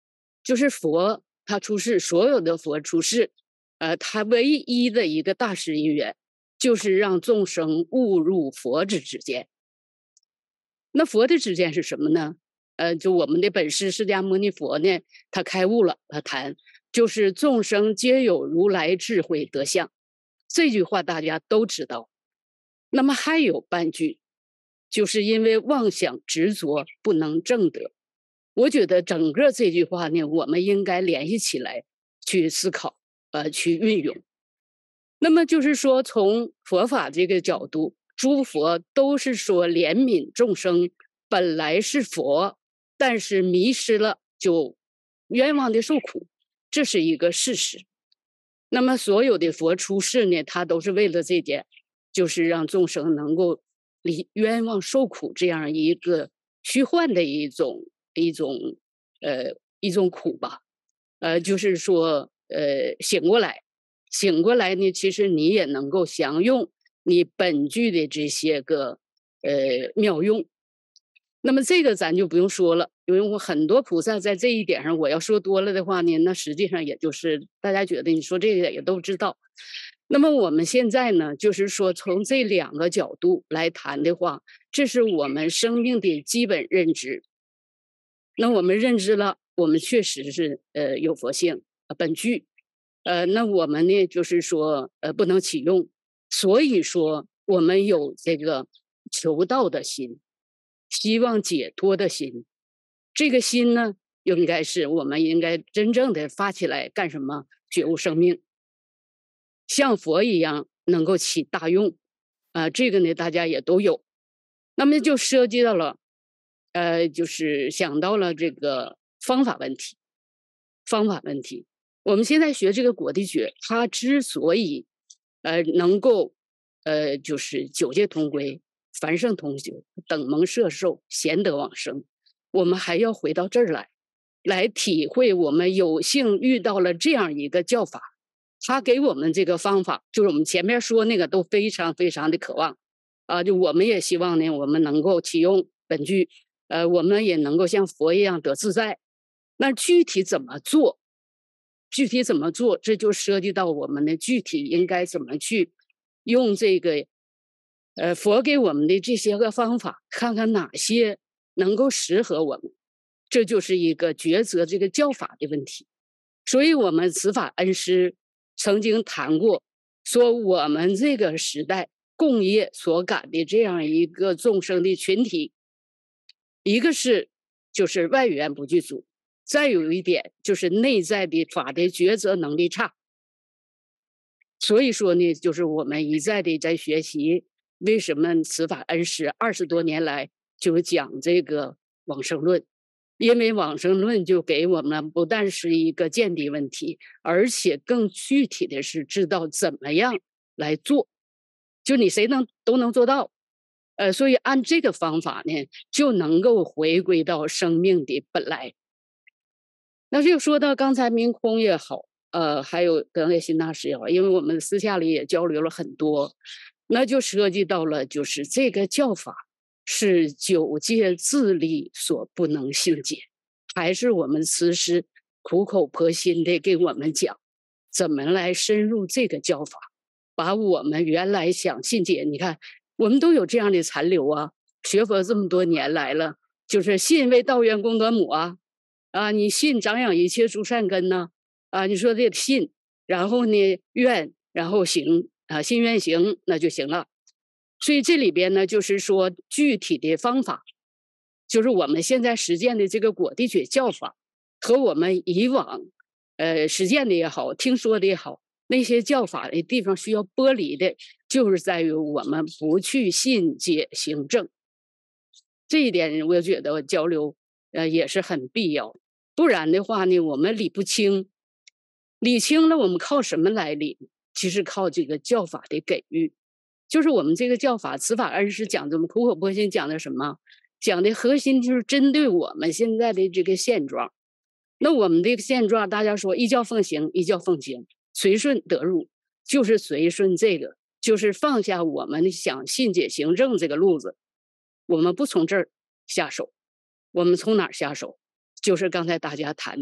[SPEAKER 6] 就是佛他出世，所有的佛出世，呃，他唯一的一个大事因缘，就是让众生悟入佛之知见。那佛的知见是什么呢？呃，就我们的本师释迦牟尼佛呢，他开悟了，他谈就是众生皆有如来智慧德相，这句话大家都知道。那么还有半句，就是因为妄想执着不能证得。我觉得整个这句话呢，我们应该联系起来去思考，呃，去运用。那么就是说，从佛法这个角度，诸佛都是说怜悯众生，本来是佛，但是迷失了就冤枉的受苦，这是一个事实。那么所有的佛出世呢，他都是为了这点，就是让众生能够离冤枉受苦这样一个虚幻的一种一种呃一种苦吧，呃，就是说呃醒过来，醒过来呢，其实你也能够享用你本具的这些个呃妙用。那么这个咱就不用说了，因为我很多菩萨在这一点上，我要说多了的话呢，那实际上也就是大家觉得你说这个也都知道。那么我们现在呢，就是说从这两个角度来谈的话，这是我们生命的基本认知。那我们认知了，我们确实是呃有佛性呃本具，呃，那我们呢就是说呃不能启用，所以说我们有这个求道的心，希望解脱的心，这个心呢，应该是我们应该真正的发起来干什么？觉悟生命，像佛一样能够起大用，啊、呃，这个呢大家也都有。那么就涉及到了，呃，就是想到了这个方法问题，方法问题。我们现在学这个果地觉，它之所以呃能够呃就是九界同归。凡圣同修，等蒙摄受，贤得往生。我们还要回到这儿来，来体会我们有幸遇到了这样一个教法，他给我们这个方法，就是我们前面说那个都非常非常的渴望啊，就我们也希望呢，我们能够启用本具，呃，我们也能够像佛一样得自在。那具体怎么做？具体怎么做？这就涉及到我们的具体应该怎么去用这个。呃，佛给我们的这些个方法，看看哪些能够适合我们，这就是一个抉择这个教法的问题。所以，我们慈法恩师曾经谈过，说我们这个时代共业所感的这样一个众生的群体，一个是就是外缘不具足，再有一点就是内在的法的抉择能力差。所以说呢，就是我们一再的在学习。为什么慈法恩师二十多年来就讲这个往生论？因为往生论就给我们不但是一个见地问题，而且更具体的是知道怎么样来做，就你谁能都能做到。呃，所以按这个方法呢，就能够回归到生命的本来。那就说到刚才明空也好，呃，还有德内新大师也好，因为我们私下里也交流了很多。那就涉及到了，就是这个教法是九界自力所不能信解，还是我们慈师苦口婆心的给我们讲，怎么来深入这个教法，把我们原来想信解，你看我们都有这样的残留啊，学佛这么多年来了，就是信为道源功德母啊，啊，你信长养一切诸善根呢，啊，你说这信，然后呢愿，然后行。啊，信愿行那就行了。所以这里边呢，就是说具体的方法，就是我们现在实践的这个果地觉教法，和我们以往呃实践的也好，听说的也好，那些教法的地方需要剥离的，就是在于我们不去信解行证。这一点我觉得交流呃也是很必要，不然的话呢，我们理不清，理清了我们靠什么来理？其实靠这个教法的给予，就是我们这个教法，慈法恩师讲的，我们苦口婆心讲的什么？讲的核心就是针对我们现在的这个现状。那我们这个现状，大家说依教奉行，依教奉行，随顺得入，就是随顺这个，就是放下我们想信解行证这个路子，我们不从这儿下手，我们从哪儿下手？就是刚才大家谈的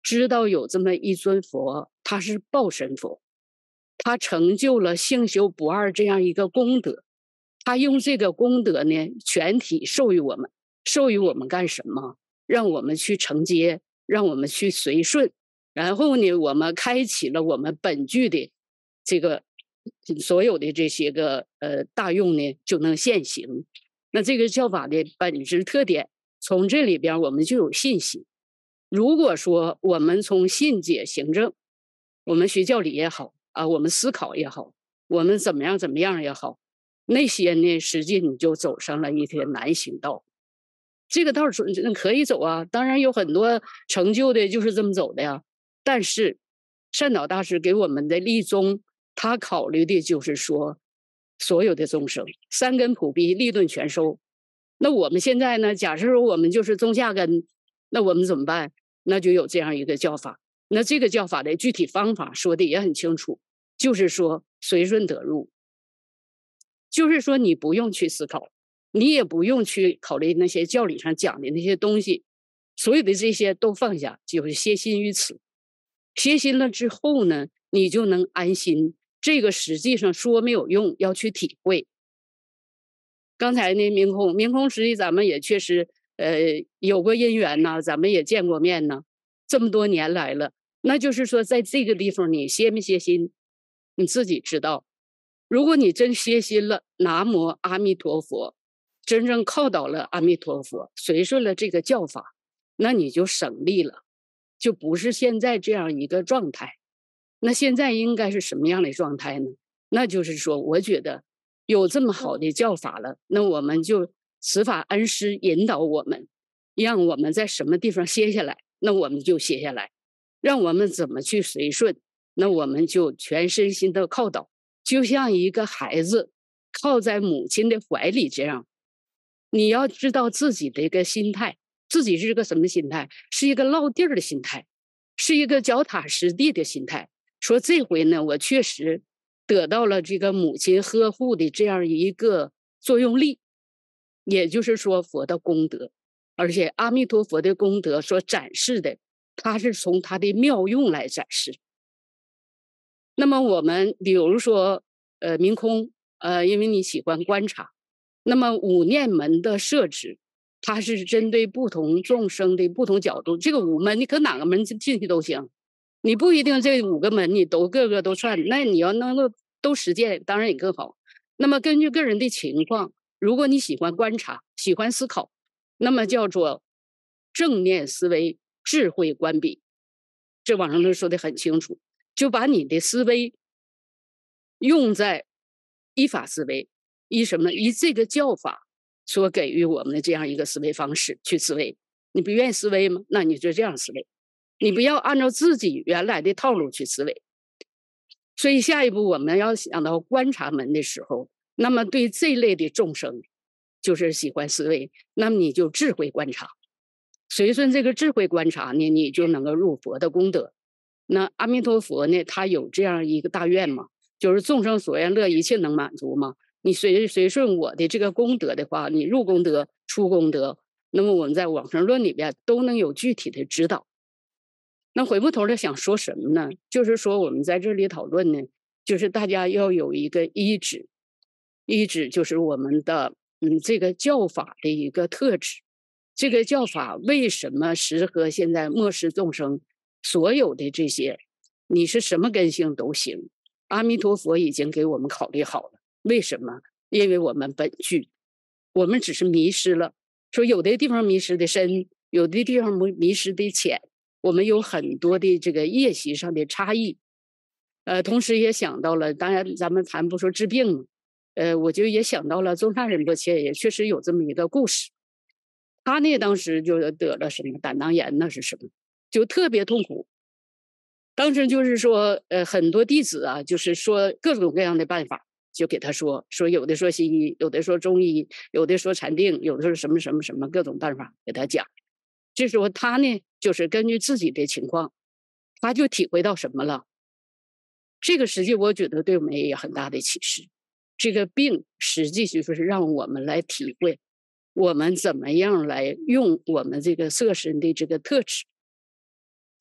[SPEAKER 6] 知道有这么一尊佛，他是报身佛，他成就了性修不二这样一个功德，他用这个功德呢，全体授予我们，授予我们干什么？让我们去承接，让我们去随顺，然后呢，我们开启了我们本具的这个所有的这些个呃大用呢，就能现行。那这个教法的本质特点，从这里边我们就有信心。如果说我们从信解行证，我们学教理也好啊，我们思考也好，我们怎么样怎么样也好，那些呢，实际你就走上了一条难行道。这个道是可以走啊，当然有很多成就的就是这么走的呀。但是善导大师给我们的立宗，他考虑的就是说，所有的众生三根普逼，立顿全收。那我们现在呢，假设说我们就是中下根，那我们怎么办？那就有这样一个教法。那这个教法的具体方法说的也很清楚，就是说随顺得入，就是说你不用去思考，你也不用去考虑那些教理上讲的那些东西，所有的这些都放下，就是歇心于此。歇心了之后呢，你就能安心。这个实际上说没有用，要去体会。刚才呢，明空，明空实际咱们也确实呃有过因缘呐，咱们也见过面呐，这么多年来了。那就是说，在这个地方你歇没歇心，你自己知道。如果你真歇心了，南无阿弥陀佛，真正靠倒了阿弥陀佛，随顺了这个教法，那你就省力了，就不是现在这样一个状态。那现在应该是什么样的状态呢？那就是说，我觉得有这么好的教法了，那我们就此法恩师引导我们，让我们在什么地方歇下来，那我们就歇下来。让我们怎么去随顺，那我们就全身心的靠倒，就像一个孩子靠在母亲的怀里这样。你要知道自己的一个心态，自己是一个什么心态？是一个落地儿的心态，是一个脚踏实地的心态。说这回呢，我确实得到了这个母亲呵护的这样一个作用力，也就是说佛的功德，而且阿弥陀佛的功德所展示的，它是从它的妙用来展示。那么我们比如说呃明空，呃因为你喜欢观察，那么五念门的设置，它是针对不同众生的不同角度。这个五门你可哪个门进去都行，你不一定这五个门你都个个都串，那你要能够都实践当然也更好。那么根据个人的情况，如果你喜欢观察，喜欢思考，那么叫做正念思维，智慧观彼。这网上都说的很清楚，就把你的思维用在依法思维，依什么？依这个教法所给予我们的这样一个思维方式去思维。你不愿意思维吗？那你就这样思维，你不要按照自己原来的套路去思维。所以下一步我们要想到观察门的时候，那么对这类的众生就是喜欢思维，那么你就智慧观察，随顺这个智慧观察呢，你就能够入佛的功德。那阿弥陀佛呢，他有这样一个大愿嘛，就是众生所愿乐，一切能满足嘛。你随随顺我的这个功德的话，你入功德出功德，那么我们在往生论里边都能有具体的指导。那回过头来想说什么呢？就是说我们在这里讨论呢，就是大家要有一个依止，依止就是我们的嗯这个教法的一个特质。这个教法为什么适合现在末世众生？所有的这些，你是什么根性都行，阿弥陀佛已经给我们考虑好了。为什么？因为我们本具，我们只是迷失了。说有的地方迷失的深，有的地方迷失的浅。我们有很多的这个业习上的差异，呃，同时也想到了，当然咱们谈不说治病，呃，我就也想到了宗喀仁波切也确实有这么一个故事，他呢当时就得了什么胆囊炎，那是什么，就特别痛苦。当时就是说，呃，很多弟子啊，就是说各种各样的办法，就给他说说，有的说西医，有的说中医，有的说禅定，有的说什么什么什么各种办法给他讲。这时候他呢，就是根据自己的情况，他就体会到什么了。这个实际我觉得对我们也有很大的启示。这个病实际就是让我们来体会，我们怎么样来用我们这个色身的这个特质，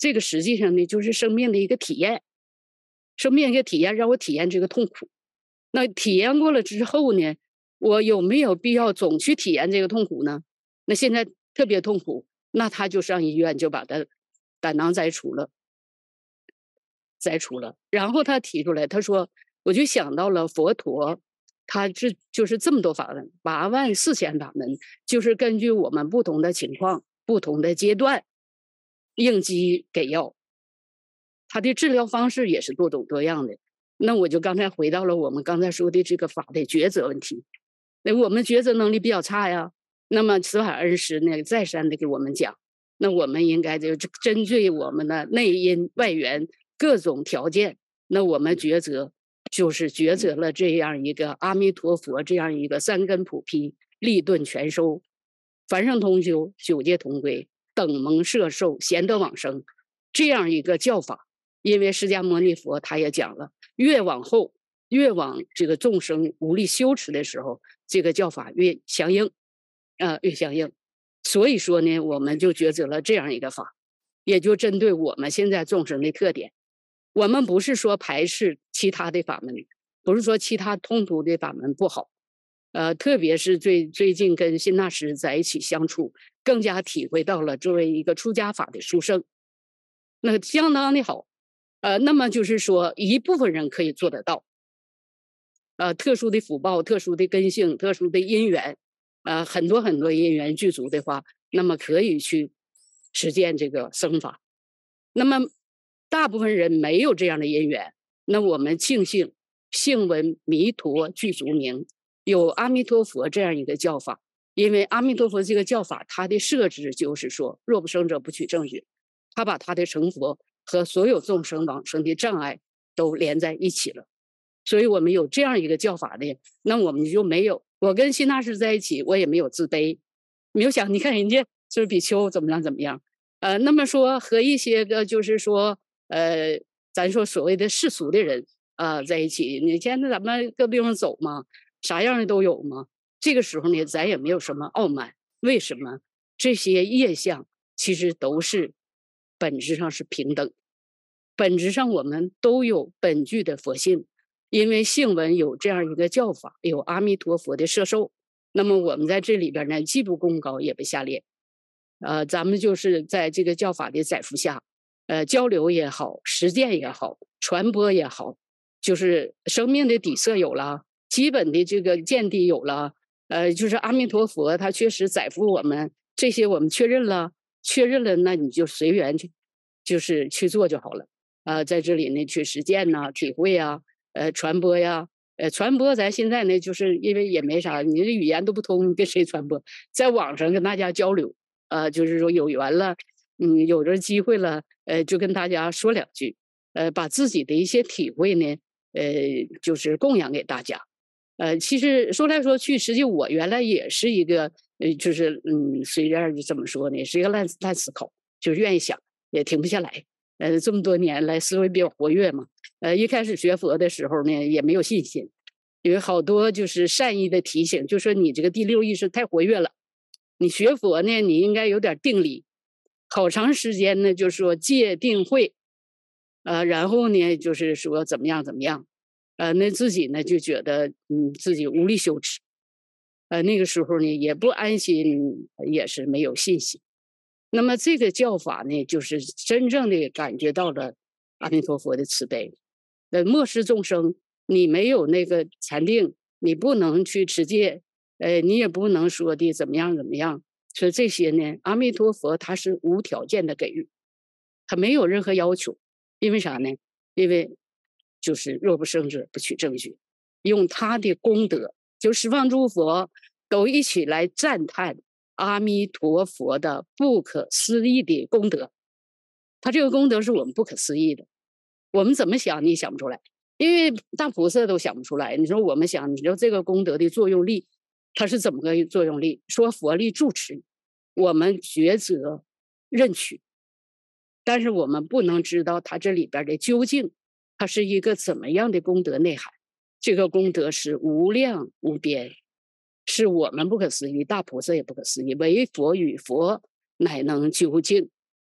[SPEAKER 6] 这个实际上呢就是生命的一个体验，生命一个体验让我体验这个痛苦。那体验过了之后呢，我有没有必要总去体验这个痛苦呢？那现在特别痛苦，那他就上医院就把他胆囊摘除了，摘除了。然后他提出来，他说，我就想到了佛陀，他这就是这么多法门，八万四千法门，就是根据我们不同的情况、不同的阶段，应机给药。他的治疗方式也是多种多样的。那我就刚才回到了我们刚才说的这个法的抉择问题。那我们抉择能力比较差呀。那么慈海恩师呢再三的给我们讲，那我们应该就针对我们的内因外缘各种条件，那我们抉择就是抉择了这样一个阿弥陀佛这样一个三根普披、立顿全收、凡圣同修、九界同归、等蒙摄受、贤得往生这样一个教法。因为释迦牟尼佛他也讲了，越往后越往这个众生无力修持的时候，这个教法越相应，呃，越相应。所以说呢，我们就抉择了这样一个法，也就针对我们现在众生的特点。我们不是说排斥其他的法门，不是说其他通途的法门不好，呃，特别是最最近跟辛大师在一起相处，更加体会到了作为一个出家法的殊胜，那相当的好。呃，那么就是说，一部分人可以做得到，呃，特殊的福报、特殊的根性、特殊的因缘，呃，很多很多因缘具足的话，那么可以去实践这个僧法。那么大部分人没有这样的因缘，那我们庆幸幸闻弥陀具足名，有阿弥陀佛这样一个教法。因为阿弥陀佛这个教法，它的设置就是说，若不生者不取正觉，他把他的成佛和所有众生往生的障碍都连在一起了。所以我们有这样一个教法的，那我们就没有，我跟辛大师在一起，我也没有自卑，没有想你看人家就是比丘怎么样怎么样，呃，那么说和一些个就是说，呃，咱说所谓的世俗的人啊、呃、在一起，你现在咱们各地方走嘛，啥样的都有嘛。这个时候呢，咱也没有什么傲慢，为什么？这些业相其实都是本质上是平等，本质上我们都有本具的佛性。因为性文有这样一个教法，有阿弥陀佛的摄受，那么我们在这里边呢，既不功高也不下劣，呃，咱们就是在这个教法的载负下，呃，交流也好，实践也好，传播也好，就是生命的底色有了，基本的这个见地有了，呃，就是阿弥陀佛他确实载负我们，这些我们确认了，确认了，那你就随缘去，就是去做就好了，啊、呃，在这里呢去实践呐、体会啊。呃，传播呀，呃，传播咱现在呢，就是因为也没啥，你的语言都不通，你跟谁传播？在网上跟大家交流，呃，就是说有缘了，嗯，有这机会了，呃，就跟大家说两句，呃，把自己的一些体会呢，呃，就是供养给大家。呃，其实说来说去，实际我原来也是一个，呃，就是嗯，随便怎么说呢，是一个烂烂思考，就是愿意想，也停不下来。呃，这么多年来思维比较活跃嘛，呃，一开始学佛的时候呢，也没有信心，有好多就是善意的提醒，就说你这个第六意识太活跃了，你学佛呢，你应该有点定力，好长时间呢，就是说戒定慧，呃，然后呢，就是说怎么样怎么样，呃，那自己呢就觉得嗯自己无力修持，呃，那个时候呢也不安心，也是没有信心。那么这个教法呢，就是真正的感觉到了阿弥陀佛的慈悲。呃，末世众生，你没有那个禅定，你不能去持戒，呃，你也不能说的怎么样怎么样。所以这些呢，阿弥陀佛他是无条件的给予，他没有任何要求。因为啥呢？因为就是若不生者不取正觉，用他的功德，就十方诸佛都一起来赞叹阿弥陀佛的不可思议的功德，他这个功德是我们不可思议的，我们怎么想你想不出来，因为大菩萨都想不出来。你说我们想，你知道这个功德的作用力，它是怎么个作用力？说佛力住持，我们抉择认取，但是我们不能知道它这里边的究竟，它是一个怎么样的功德内涵。这个功德是无量无边，是我们不可思议，大菩萨也不可思议，唯佛与佛乃能究竟。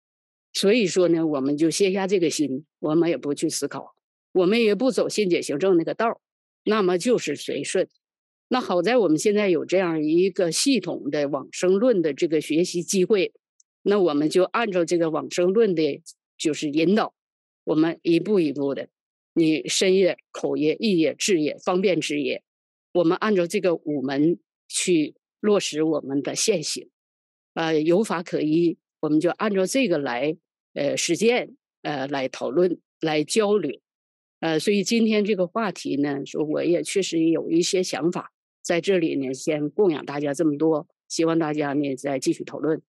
[SPEAKER 6] 所以说呢，我们就卸下这个心，我们也不去思考，我们也不走信解行证那个道儿，那么就是随顺。那好在我们现在有这样一个系统的往生论的这个学习机会，那我们就按照这个往生论的就是引导，我们一步一步的，你身业、口业、意业、智业、方便之业，我们按照这个五门去落实我们的现行，呃，有法可依，我们就按照这个来呃实践，呃来讨论，来交流，呃，所以今天这个话题呢，说我也确实有一些想法，在这里呢先供养大家这么多，希望大家呢再继续讨论。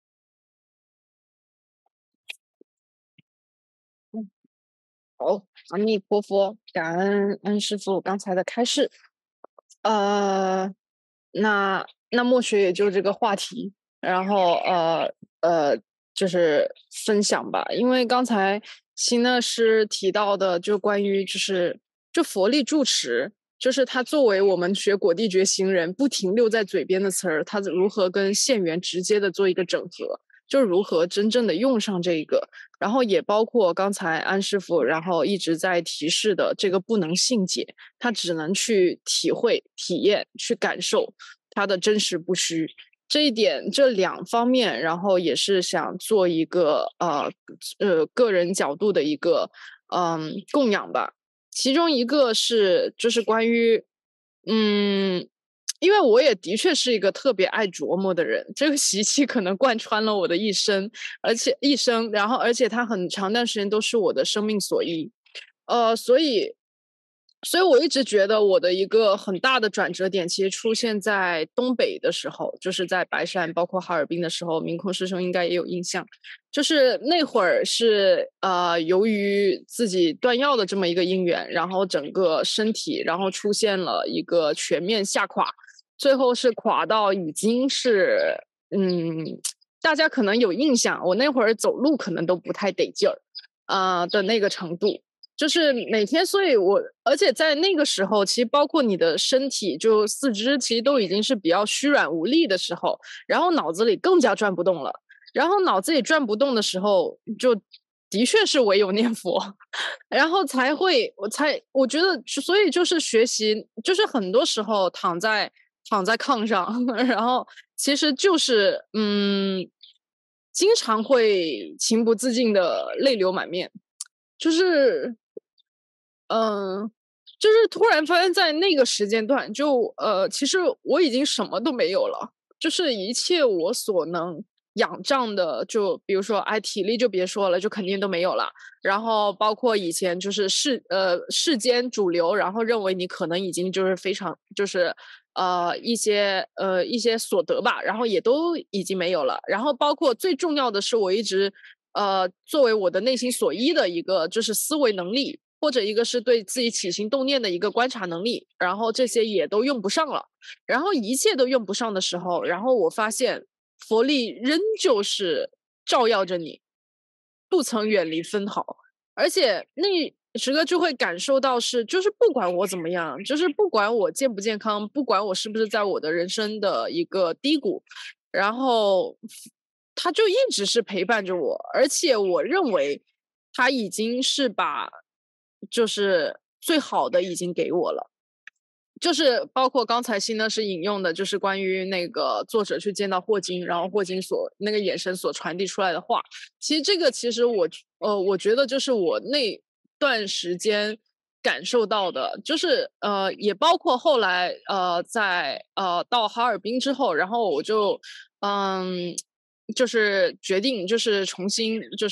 [SPEAKER 1] 好，阿弥陀佛，感恩恩师傅刚才的开示。呃，那那默学也就这个话题，然后呃呃就是分享吧，因为刚才新的师提到的，就关于就是就佛力住持，就是他作为我们学果地觉行人不停留在嘴边的词儿，他如何跟现缘直接的做一个整合。就如何真正的用上这个，然后也包括刚才安师傅然后一直在提示的这个不能信解，他只能去体会体验去感受它的真实不虚，这一点这两方面，然后也是想做一个呃呃个人角度的一个嗯供养吧。其中一个是就是关于嗯因为我也的确是一个特别爱琢磨的人，这个习气可能贯穿了我的一生，而且一生，然后而且它很长段时间都是我的生命所依，呃，所以，所以我一直觉得我的一个很大的转折点，其实出现在东北的时候，就是在白山，包括哈尔滨的时候，明空师兄应该也有印象，就是那会儿是呃，由于自己断药的这么一个因缘，然后整个身体，然后出现了一个全面下垮。最后是垮到已经是，嗯，大家可能有印象，我那会儿走路可能都不太得劲儿，啊、呃、的那个程度，就是每天，所以我，而且在那个时候，其实包括你的身体，就四肢，其实都已经是比较虚软无力的时候，然后脑子里更加转不动了，然后脑子里转不动的时候，就的确是唯有念佛，然后才会，我才我觉得，所以就是学习，就是很多时候躺在。躺在炕上，然后其实就是嗯，经常会情不自禁的泪流满面，就是嗯、呃，就是突然发现，在那个时间段就，呃，其实我已经什么都没有了，就是一切我所能仰仗的，就比如说，哎，体力就别说了，就肯定都没有了。然后包括以前就是世呃世间主流，然后认为你可能已经就是非常就是呃一些呃一些所得吧，然后也都已经没有了。然后包括最重要的是，我一直呃作为我的内心所依的一个就是思维能力。或者一个是对自己起心动念的一个观察能力，然后这些也都用不上了，然后一切都用不上的时候，然后我发现佛力仍旧是照耀着你，不曾远离分毫，而且那时刻就会感受到是，就是不管我怎么样，就是不管我健不健康，不管我是不是在我的人生的一个低谷，然后他就一直是陪伴着我，而且我认为他已经是把。就是最好的已经给我了，就是包括刚才新的是引用的，就是关于那个作者去见到霍金，然后霍金所那个眼神所传递出来的话，其实这个其实我呃我觉得就是我那段时间感受到的，就是呃也包括后来呃在呃到哈尔滨之后，然后我就嗯就是决定就是重新就是。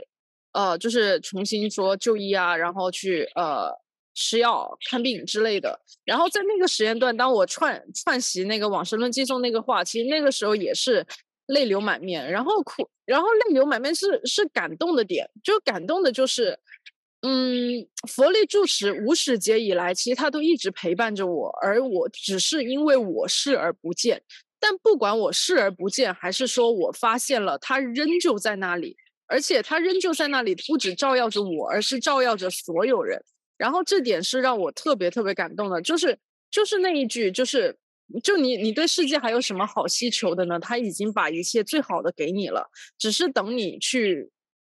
[SPEAKER 1] 呃，就是重新说就医啊，然后去呃吃药、看病之类的。然后在那个时间段，当我串串习那个往生论寄送那个话，其实那个时候也是泪流满面，然后哭，然后泪流满面是是感动的点，就感动的就是，嗯，佛力住持无始劫以来，其实他都一直陪伴着我，而我只是因为我视而不见。但不管我视而不见，还是说我发现了，他仍旧在那里。而且他仍旧在那里，不只照耀着我，而是照耀着所有人。然后这点是让我特别特别感动的，就是就是那一句，就是就你你对世界还有什么好希求的呢？他已经把一切最好的给你了，只是等你去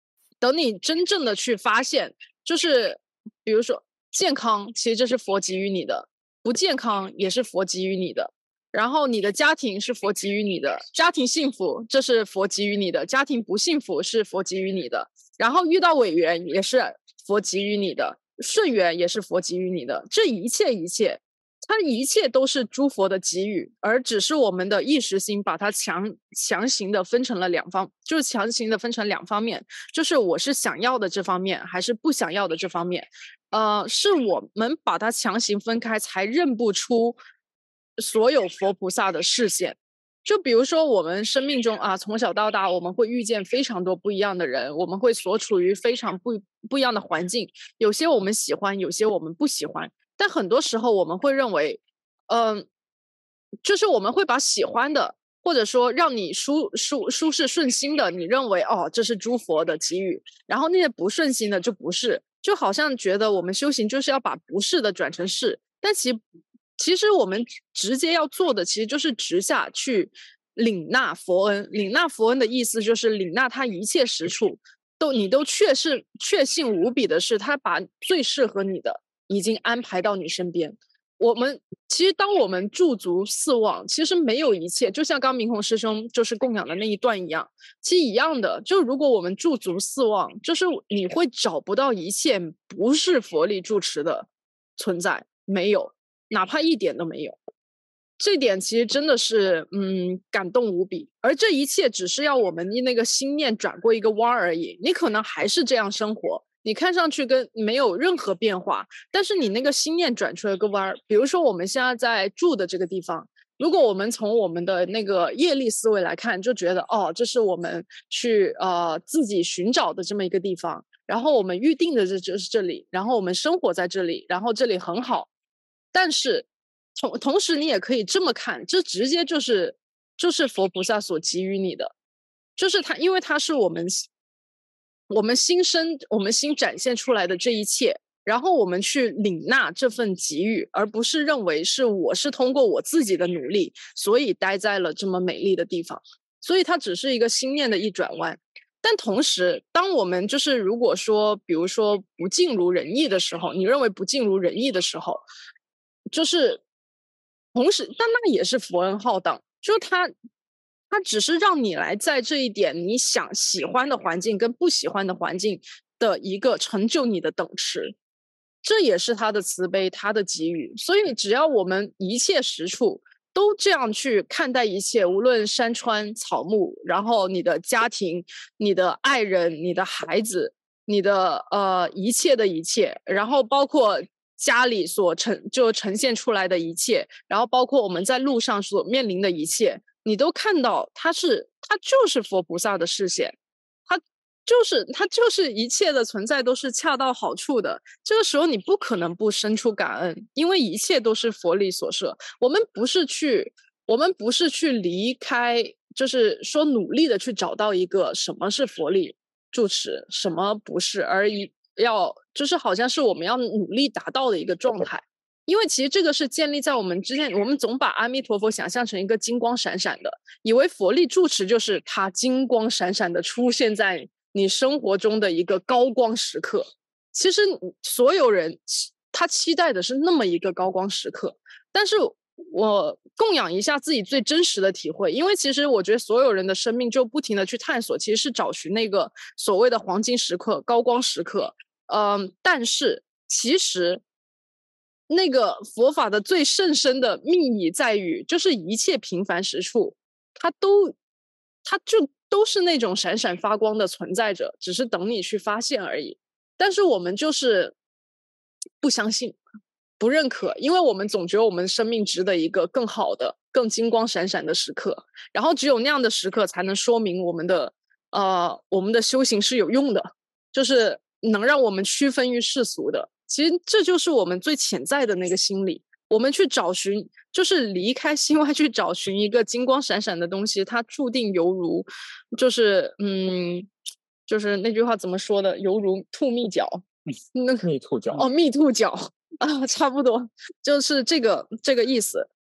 [SPEAKER 1] 等你真正的去发现，就是比如说健康，其实这是佛给予你的，不健康也是佛给予你的。然后你的家庭是佛给予你的，家庭幸福这是佛给予你的，家庭不幸福是佛给予你的。然后遇到委员也是佛给予你的，顺缘也是佛给予你的。这一切一切，它一切都是诸佛的给予，而只是我们的意识心把它强强行的分成了两方，就是强行的分成两方面，就是我是想要的这方面，还是不想要的这方面。呃，是我们把它强行分开，才认不出所有佛菩萨的视线。就比如说我们生命中啊，从小到大我们会遇见非常多不一样的人，我们会所处于非常不不一样的环境，有些我们喜欢，有些我们不喜欢。但很多时候我们会认为嗯、呃，就是我们会把喜欢的，或者说让你舒舒舒适顺心的，你认为哦这是诸佛的给予，然后那些不顺心的就不是，就好像觉得我们修行就是要把不是的转成是，但其其实我们直接要做的其实就是直下去领纳佛恩。领纳佛恩的意思就是领纳他一切实处都你都确是确信无比的是他把最适合你的已经安排到你身边。我们其实当我们驻足四望，其实没有一切，就像刚明宏师兄就是供养的那一段一样，其实一样的，就如果我们驻足四望，就是你会找不到一切不是佛力住持的存在，没有，哪怕一点都没有。这点其实真的是嗯感动无比，而这一切只是要我们那个心念转过一个弯而已，你可能还是这样生活，你看上去跟没有任何变化，但是你那个心念转出了个弯儿。比如说我们现在在住的这个地方，如果我们从我们的那个业力思维来看，就觉得哦这是我们去呃自己寻找的这么一个地方，然后我们预定的这就是这里，然后我们生活在这里，然后这里很好。但是同同时你也可以这么看，这直接就是就是佛菩萨所给予你的，就是他因为他是我们我们心生我们心展现出来的这一切，然后我们去领纳这份给予，而不是认为是我是通过我自己的努力所以待在了这么美丽的地方，所以它只是一个心念的一转弯。但同时当我们就是如果说比如说不尽如人意的时候，你认为不尽如人意的时候，就是同时但那也是佛恩浩荡，就是他他只是让你来在这一点你想喜欢的环境跟不喜欢的环境的一个成就你的等持，这也是他的慈悲，他的给予。所以只要我们一切实处都这样去看待一切，无论山川草木，然后你的家庭，你的爱人，你的孩子，你的呃一切的一切，然后包括家里所呈就呈现出来的一切，然后包括我们在路上所面临的一切，你都看到它是它就是佛菩萨的视线，它就是它就是一切的存在都是恰到好处的。这个时候你不可能不生出感恩，因为一切都是佛力所设。我们不是去我们不是去离开，就是说努力的去找到一个什么是佛力住持，什么不是，而一要就是好像是我们要努力达到的一个状态。因为其实这个是建立在我们之前，我们总把阿弥陀佛想象成一个金光闪闪的，以为佛力住持就是它金光闪闪的出现在你生活中的一个高光时刻。其实所有人他期待的是那么一个高光时刻，但是我供养一下自己最真实的体会，因为其实我觉得所有人的生命就不停的去探索，其实是找寻那个所谓的黄金时刻、高光时刻。嗯，但是其实那个佛法的最甚深的秘密在于，就是一切平凡实处，它都它就都是那种闪闪发光的存在着，只是等你去发现而已。但是我们就是不相信，不认可，因为我们总觉得我们生命值得一个更好的、更金光闪闪的时刻，然后只有那样的时刻才能说明我们的呃我们的修行是有用的，就是能让我们区分于世俗的。其实这就是我们最潜在的那个心理，我们去找寻，就是离开心外去找寻一个金光闪闪的东西，它注定犹如就是嗯就是那句话怎么说的，犹如兔蜜角那
[SPEAKER 2] 蜜兔角
[SPEAKER 1] 哦蜜兔角啊，差不多就是这个这个意思。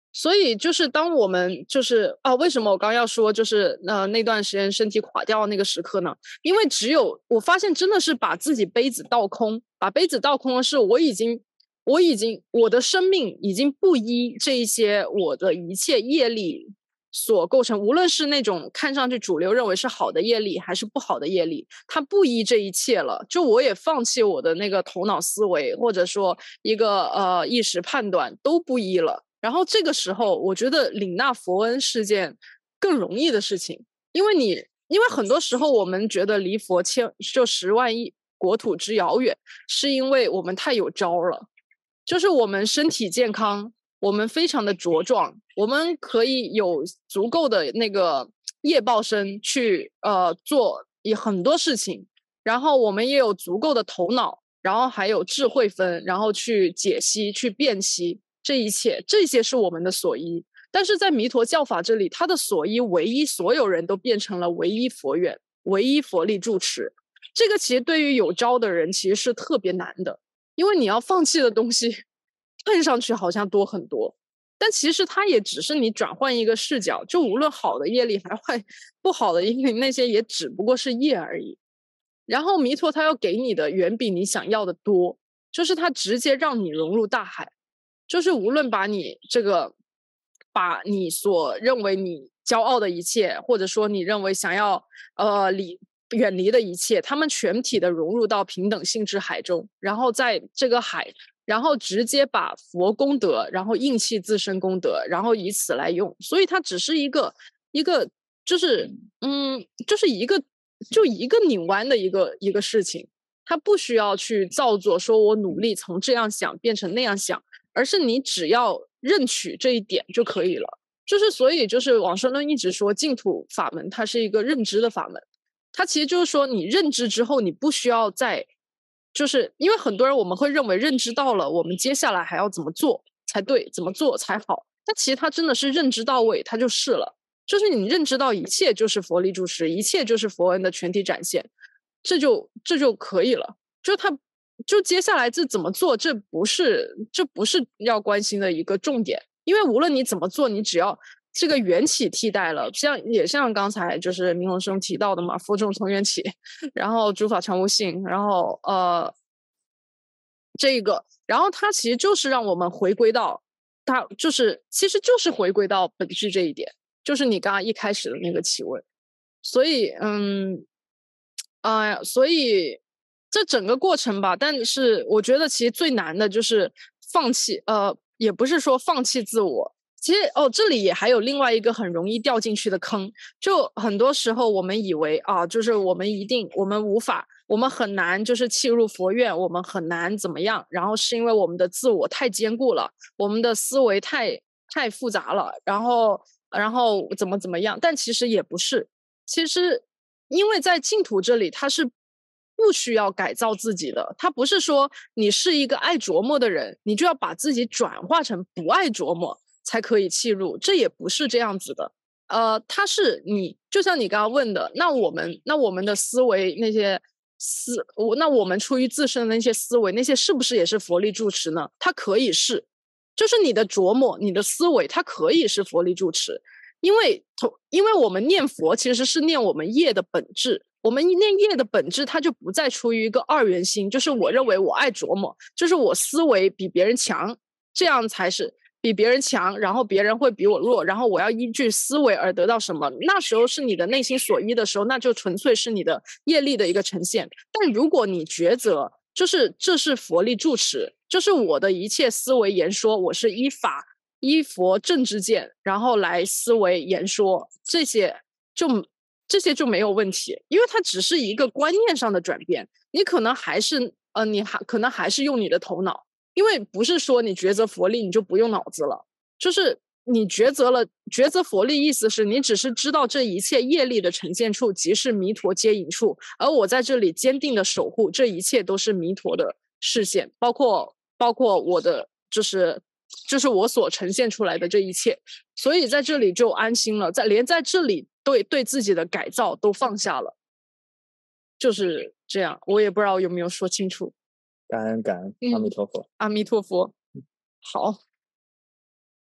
[SPEAKER 1] 所以就是当我们就是啊，为什么我刚要说就是呃那段时间身体垮掉那个时刻呢？因为只有我发现真的是把自己杯子倒空，把杯子倒空的是我已经我已经我的生命已经不依这一些我的一切业力所构成，无论是那种看上去主流认为是好的业力还是不好的业力，它不依这一切了。就我也放弃我的那个头脑思维，或者说一个呃意识判断都不依了。然后这个时候，我觉得领纳佛恩是件更容易的事情，因为你因为很多时候我们觉得离佛千就十万亿国土之遥远，是因为我们太有招了，就是我们身体健康，我们非常的茁壮，我们可以有足够的那个业报身去呃做很多事情，然后我们也有足够的头脑，然后还有智慧分，然后去解析、去辨析这一切，这些是我们的所依。但是在弥陀教法这里，它的所依唯一，所有人都变成了唯一佛愿、唯一佛力住持。这个其实对于有招的人其实是特别难的，因为你要放弃的东西看上去好像多很多，但其实它也只是你转换一个视角，就无论好的业力还坏不好的业力，那些也只不过是业而已。然后弥陀他要给你的远比你想要的多，就是他直接让你融入大海，就是无论把你这个把你所认为你骄傲的一切，或者说你认为想要呃离远离的一切，他们全体的融入到平等性质海中，然后在这个海然后直接把佛功德然后应气自身功德，然后以此来用。所以它只是一个一个就是嗯就是一个就一个拧弯的一个一个事情，它不需要去造作说我努力从这样想变成那样想，而是你只要认取这一点就可以了。就是所以就是往生论一直说净土法门它是一个认知的法门，它其实就是说你认知之后你不需要再就是因为很多人我们会认为认知到了我们接下来还要怎么做才对，怎么做才好，但其实它真的是认知到位它就是了，就是你认知到一切就是佛力住持，一切就是佛恩的全体展现，这就这就可以了。就他就接下来这怎么做，这不是这不是要关心的一个重点，因为无论你怎么做，你只要这个缘起替代了，像也像刚才就是明宏生提到的嘛，佛种从缘起，然后诸法常无性，然后呃这个，然后它其实就是让我们回归到它就是其实就是回归到本质这一点，就是你刚刚一开始的那个提问。所以嗯哎呀、呃，所以这整个过程吧，但是我觉得其实最难的就是放弃，呃，也不是说放弃自我。其实哦，这里也还有另外一个很容易掉进去的坑，就很多时候我们以为啊，就是我们一定我们无法，我们很难就是契入佛院，我们很难怎么样，然后是因为我们的自我太坚固了，我们的思维太太复杂了，然后然后怎么怎么样，但其实也不是，其实因为在净土这里，它是不需要改造自己的，它不是说你是一个爱琢磨的人，你就要把自己转化成不爱琢磨才可以契入，这也不是这样子的。呃，它是你，就像你刚刚问的，那我们那我们的思维那些思，我那我们出于自身的那些思维，那些是不是也是佛力住持呢？它可以是，就是你的琢磨、你的思维，它可以是佛力住持。因为因为我们念佛其实是念我们业的本质，我们念业的本质它就不再出于一个二元心，就是我认为我爱琢磨，就是我思维比别人强，这样才是比别人强，然后别人会比我弱，然后我要依据思维而得到什么，那时候是你的内心所依的时候，那就纯粹是你的业力的一个呈现。但如果你抉择就是这是佛力住持，就是我的一切思维言说，我是依法依佛正知见，然后来思维言说，这些就这些就没有问题，因为它只是一个观念上的转变。你可能还是呃，你还可能还是用你的头脑，因为不是说你抉择佛力你就不用脑子了，就是你抉择了抉择佛力，意思是你只是知道这一切业力的呈现处即是弥陀接引处，而我在这里坚定的守护，这一切都是弥陀的视线，包括包括我的就是就是我所呈现出来的这一切，所以在这里就安心了，在连在这里对对自己的改造都放下了，就是这样。我也不知道有没有说清楚。
[SPEAKER 2] 感恩感恩，阿弥陀佛，
[SPEAKER 1] 嗯、阿弥陀佛。好。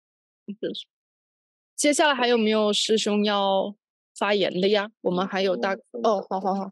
[SPEAKER 1] 接下来还有没有师兄要发言的呀？我们还有大哦，好好好。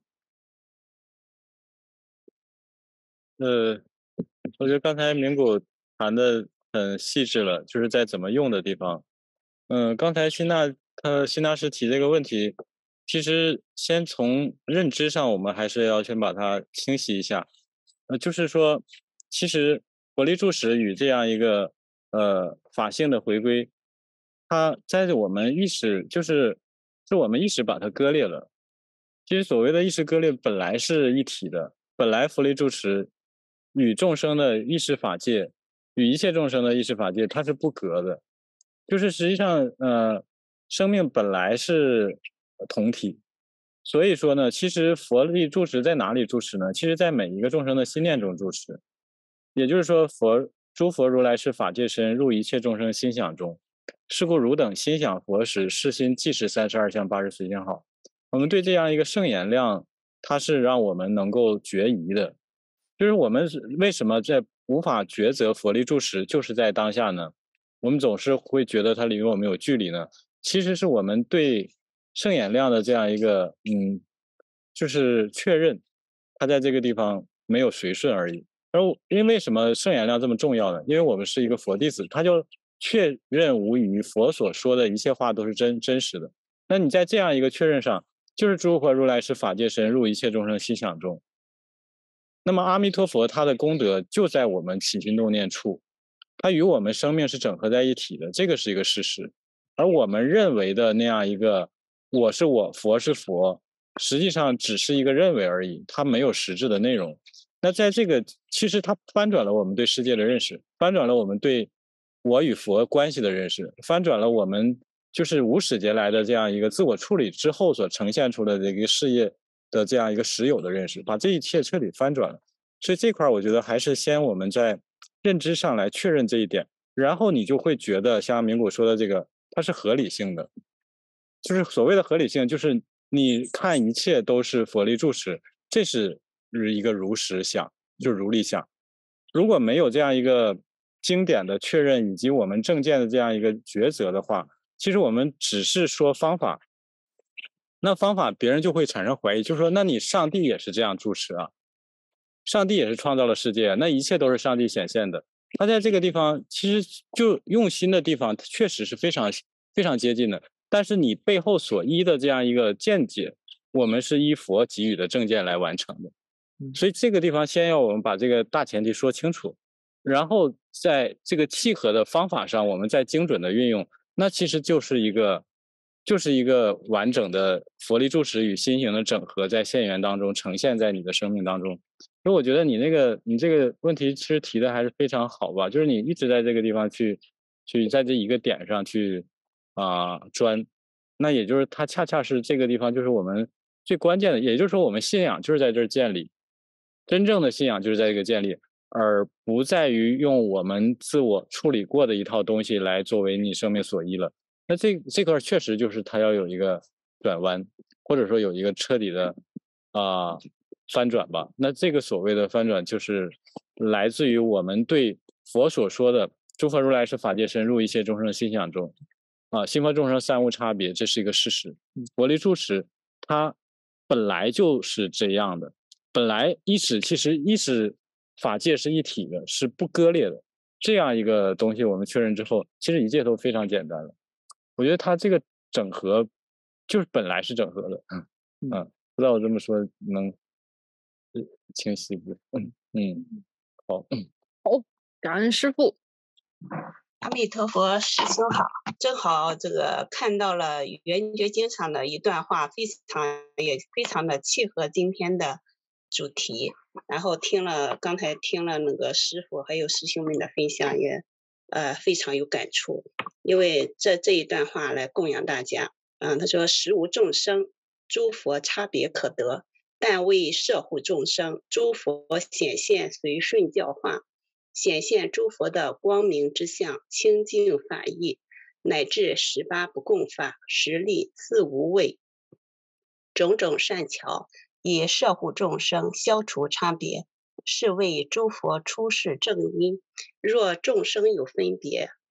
[SPEAKER 4] 呃，我觉得刚才明谷谈的很细致了，就是在怎么用的地方。嗯，刚才辛娜呃辛娜师提这个问题，其实先从认知上，我们还是要先把它清晰一下。呃，就是说，其实佛力住持与这样一个呃法性的回归，它在我们意识就是是我们意识把它割裂了。其实所谓的意识割裂本来是一体的，本来佛力住持与众生的意识法界，与一切众生的意识法界，它是不隔的。就是实际上，呃，生命本来是同体，所以说呢，其实佛力住持在哪里住持呢？其实在每一个众生的心念中住持。也就是说，佛诸佛如来是法界身，入一切众生心想中。是故汝等心想佛时，是心即是三十二相八十随行好。我们对这样一个圣言量，它是让我们能够决疑的。就是我们为什么在无法抉择佛力住持，就是在当下呢？我们总是会觉得它离我们有距离呢。其实是我们对圣言量的这样一个嗯，就是确认，它在这个地方没有随顺而已。而因为什么圣言量这么重要呢？因为我们是一个佛弟子，他就确认无疑佛所说的一切话都是真真实的。那你在这样一个确认上，就是诸佛如来是法界身，入一切众生心想中。那么阿弥陀佛他的功德就在我们起心动念处，它与我们生命是整合在一起的，这个是一个事实。而我们认为的那样一个我是我，佛是佛，实际上只是一个认为而已，它没有实质的内容。那在这个其实它翻转了我们对世界的认识，翻转了我们对我与佛关系的认识，翻转了我们就是无始劫来的这样一个自我处理之后所呈现出来的一个事业的这样一个实有的认识，把这一切彻底翻转了。所以这块我觉得还是先我们在认知上来确认这一点，然后你就会觉得像明谷说的这个它是合理性的。就是所谓的合理性，就是你看一切都是佛力住持，这是一个如实想，就是如理想。如果没有这样一个经典的确认以及我们正见的这样一个抉择的话，其实我们只是说方法，那方法别人就会产生怀疑，就是说那你上帝也是这样住持啊，上帝也是创造了世界，那一切都是上帝显现的。他在这个地方其实就用心的地方确实是非常非常接近的，但是你背后所依的这样一个见解，我们是依佛给予的正见来完成的。所以这个地方先要我们把这个大前提说清楚，然后在这个契合的方法上我们再精准的运用，那其实就是一个就是一个完整的佛力住持与心行的整合，在现缘当中呈现在你的生命当中。所以我觉得你那个你这个问题其实提的还是非常好吧，就是你一直在这个地方去去在这一个点上去啊、呃、钻，那也就是它恰恰是这个地方就是我们最关键的，也就是说我们信仰就是在这儿建立，真正的信仰就是在这个建立，而不在于用我们自我处理过的一套东西来作为你生命所依了。那这这块确实就是它要有一个转弯，或者说有一个彻底的啊、呃、翻转吧。那这个所谓的翻转就是来自于我们对佛所说的诸佛如来是法界身，入一切众生心想中啊，心佛众生三无差别，这是一个事实。佛力住持它本来就是这样的，本来意识其实意识法界是一体的，是不割裂的。这样一个东西我们确认之后，其实一切都非常简单了。我觉得它这个整合就是本来是整合的，嗯嗯，不知道我这么说能清晰不？嗯嗯，好，嗯
[SPEAKER 1] 好，感恩师父。
[SPEAKER 7] 阿弥陀佛，师兄好，正好这个看到了《圆觉经》上的一段话，非常也非常的契合今天的主题。然后听了刚才听了那个师父还有师兄们的分享，也呃非常有感触。因为这这一段话来供养大家。嗯，他说：“实无众生，诸佛差别可得，但为摄护众生，诸佛显现随顺教化。”显现诸佛的光明之相，清净法义，乃至十八不共法，十力四无畏，种种善巧，以摄护众生，消除差别，是为诸佛出世正因。若众生有分别，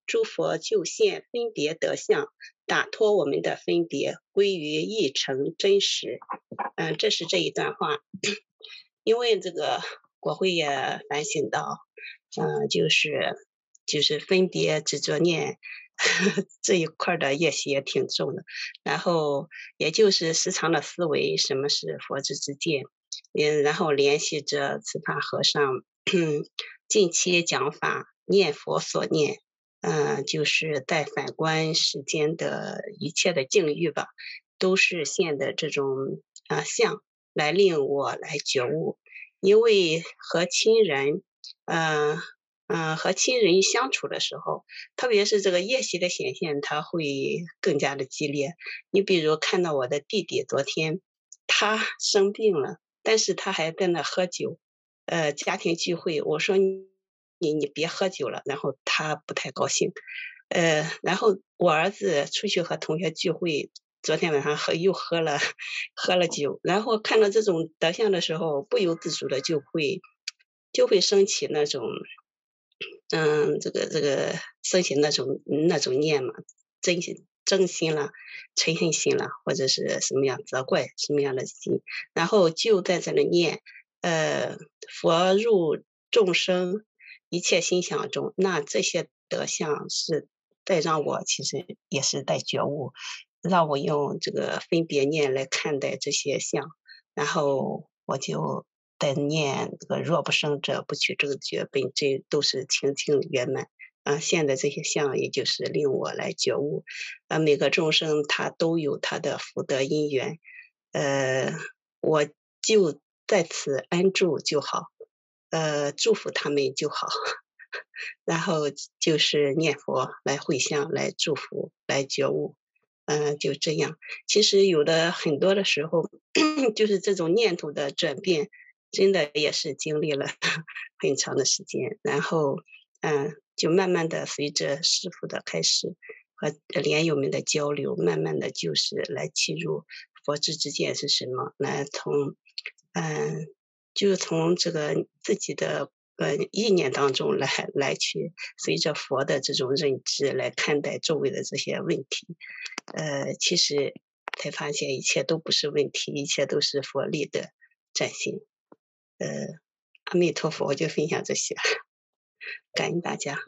[SPEAKER 7] 诸佛就现分别德相，打脱我们的分别，归于一成真实。嗯，这是这一段话。因为这个国会也反省到，嗯，就是就是分别执着念这一块的业习也挺重的，然后也就是时常的思维什么是佛之之见，嗯，然后联系着慈法和尚近期讲法念佛所念，嗯，就是在反观世间的一切的境遇吧，都是现的这种啊、呃、相来令我来觉悟。因为和亲人，嗯、呃、嗯、呃，和亲人相处的时候，特别是这个业习的显现，它会更加的激烈。你比如看到我的弟弟昨天，他生病了，但是他还在那喝酒，呃，家庭聚会，我说你你你别喝酒了，然后他不太高兴，呃，然后我儿子出去和同学聚会。昨天晚上喝又喝了喝了酒，然后看到这种德相的时候，不由自主的就会就会升起那种，嗯，这个这个升起那种那种念嘛，真心真心了，嗔恨心了，或者是什么样责怪什么样的心，然后就在这里念，呃，佛入众生一切心想中，那这些德相是在让我其实也是在觉悟。让我用这个分别念来看待这些相，然后我就在念这个若不生者不取正觉本，这都是清净圆满啊。现在这些相也就是令我来觉悟啊，每个众生他都有他的福德因缘，呃，我就在此安住就好，呃，祝福他们就好。然后就是念佛来回向，来祝福，来觉悟。嗯、呃，就这样。其实有的很多的时候，就是这种念头的转变，真的也是经历了很长的时间。然后，嗯、呃，就慢慢的随着师父的开始和莲友们的交流，慢慢的就是来契入佛之之见是什么，来从，嗯、呃，就从这个自己的。呃，意念当中来来去随着佛的这种认知来看待周围的这些问题，呃，其实才发现一切都不是问题，一切都是佛力的展现。呃，阿弥陀佛，我就分享这些，感恩大家。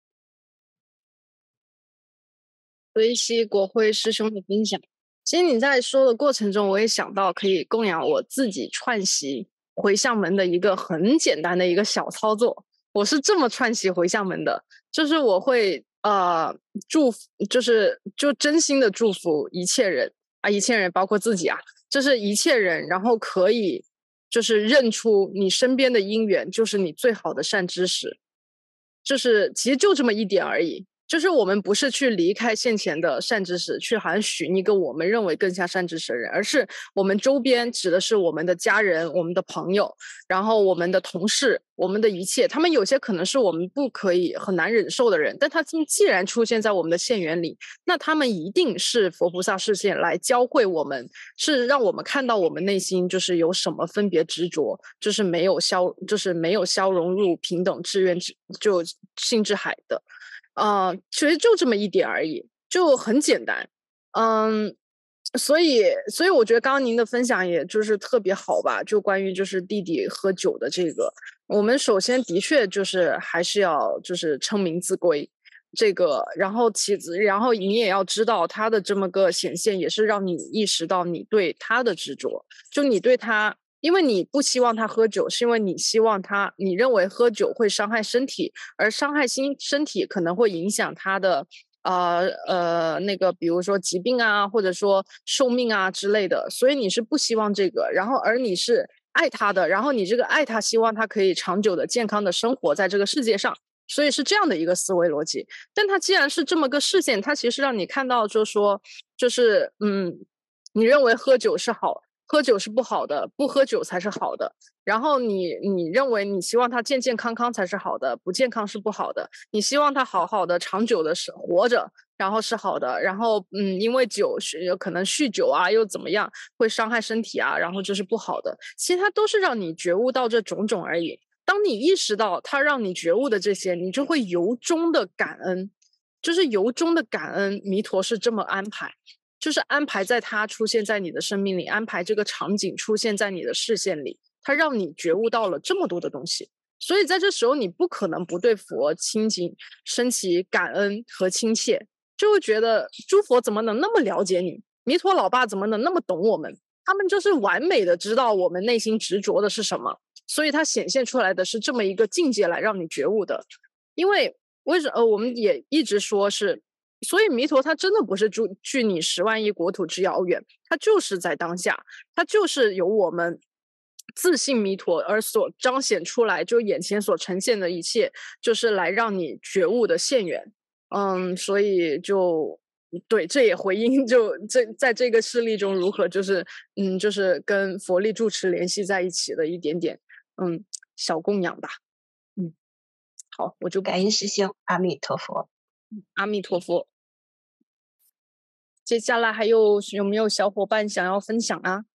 [SPEAKER 1] 随喜国辉师兄的分享。其实你在说的过程中，我也想到可以供养我自己串习回向门的一个很简单的一个小操作。我是这么串习回向门的，就是我会呃祝福，就是就真心的祝福一切人啊，一切人包括自己啊，就是一切人，然后可以就是认出你身边的因缘就是你最好的善知识，就是其实就这么一点而已。就是我们不是去离开现前的善知识，去好像寻一个我们认为更加善知识的人，而是我们周边指的是我们的家人、我们的朋友，然后我们的同事，我们的一切。他们有些可能是我们不可以很难忍受的人，但他既然出现在我们的现缘里，那他们一定是佛菩萨示现来教会我们，是让我们看到我们内心就是有什么分别执着，就是没有消，就是没有消融入平等志愿就心之海的。呃，其实就这么一点而已，就很简单。嗯，所以所以我觉得刚刚您的分享也就是特别好吧，就关于就是弟弟喝酒的这个，我们首先的确就是还是要就是称名自归这个，然后其次然后你也要知道他的这么个显现也是让你意识到你对他的执着，就你对他，因为你不希望他喝酒，是因为你希望他，你认为喝酒会伤害身体，而伤害心身体可能会影响他的呃呃那个，比如说疾病啊，或者说寿命啊之类的，所以你是不希望这个，然后而你是爱他的，然后你这个爱他，希望他可以长久的、健康的生活在这个世界上。所以是这样的一个思维逻辑，但他既然是这么个视线，他其实让你看到，就是说，就是嗯，你认为喝酒是好。喝酒是不好的，不喝酒才是好的。然后你你认为你希望他健健康康才是好的，不健康是不好的。你希望他好好的长久的是活着，然后是好的。然后嗯，因为酒有可能酗酒啊，又怎么样会伤害身体啊，然后这是不好的。其实它都是让你觉悟到这种种而已。当你意识到它让你觉悟的这些，你就会由衷的感恩。 就是由衷的感恩弥陀是这么安排，就是安排在他出现在你的生命里，安排这个场景出现在你的视线里，他让你觉悟到了这么多的东西。所以在这时候你不可能不对佛亲近升起感恩和亲切，就会觉得诸佛怎么能那么了解你，弥陀老爸怎么能那么懂我们，他们就是完美的知道我们内心执着的是什么，所以它显现出来的是这么一个境界来让你觉悟的。因为为什么、呃、我们也一直说是，所以弥陀他真的不是住距你十万亿国土之遥远，他就是在当下，他就是由我们自信弥陀而所彰显出来，就眼前所呈现的一切，就是来让你觉悟的现缘。嗯，所以就对，这也回应就这在这个事例中如何就是嗯，就是跟佛力住持联系在一起的一点点嗯小供养吧。嗯，好，我就
[SPEAKER 7] 感恩师兄，阿弥陀佛，
[SPEAKER 1] 阿弥陀佛。接下来还有有没有小伙伴想要分享啊？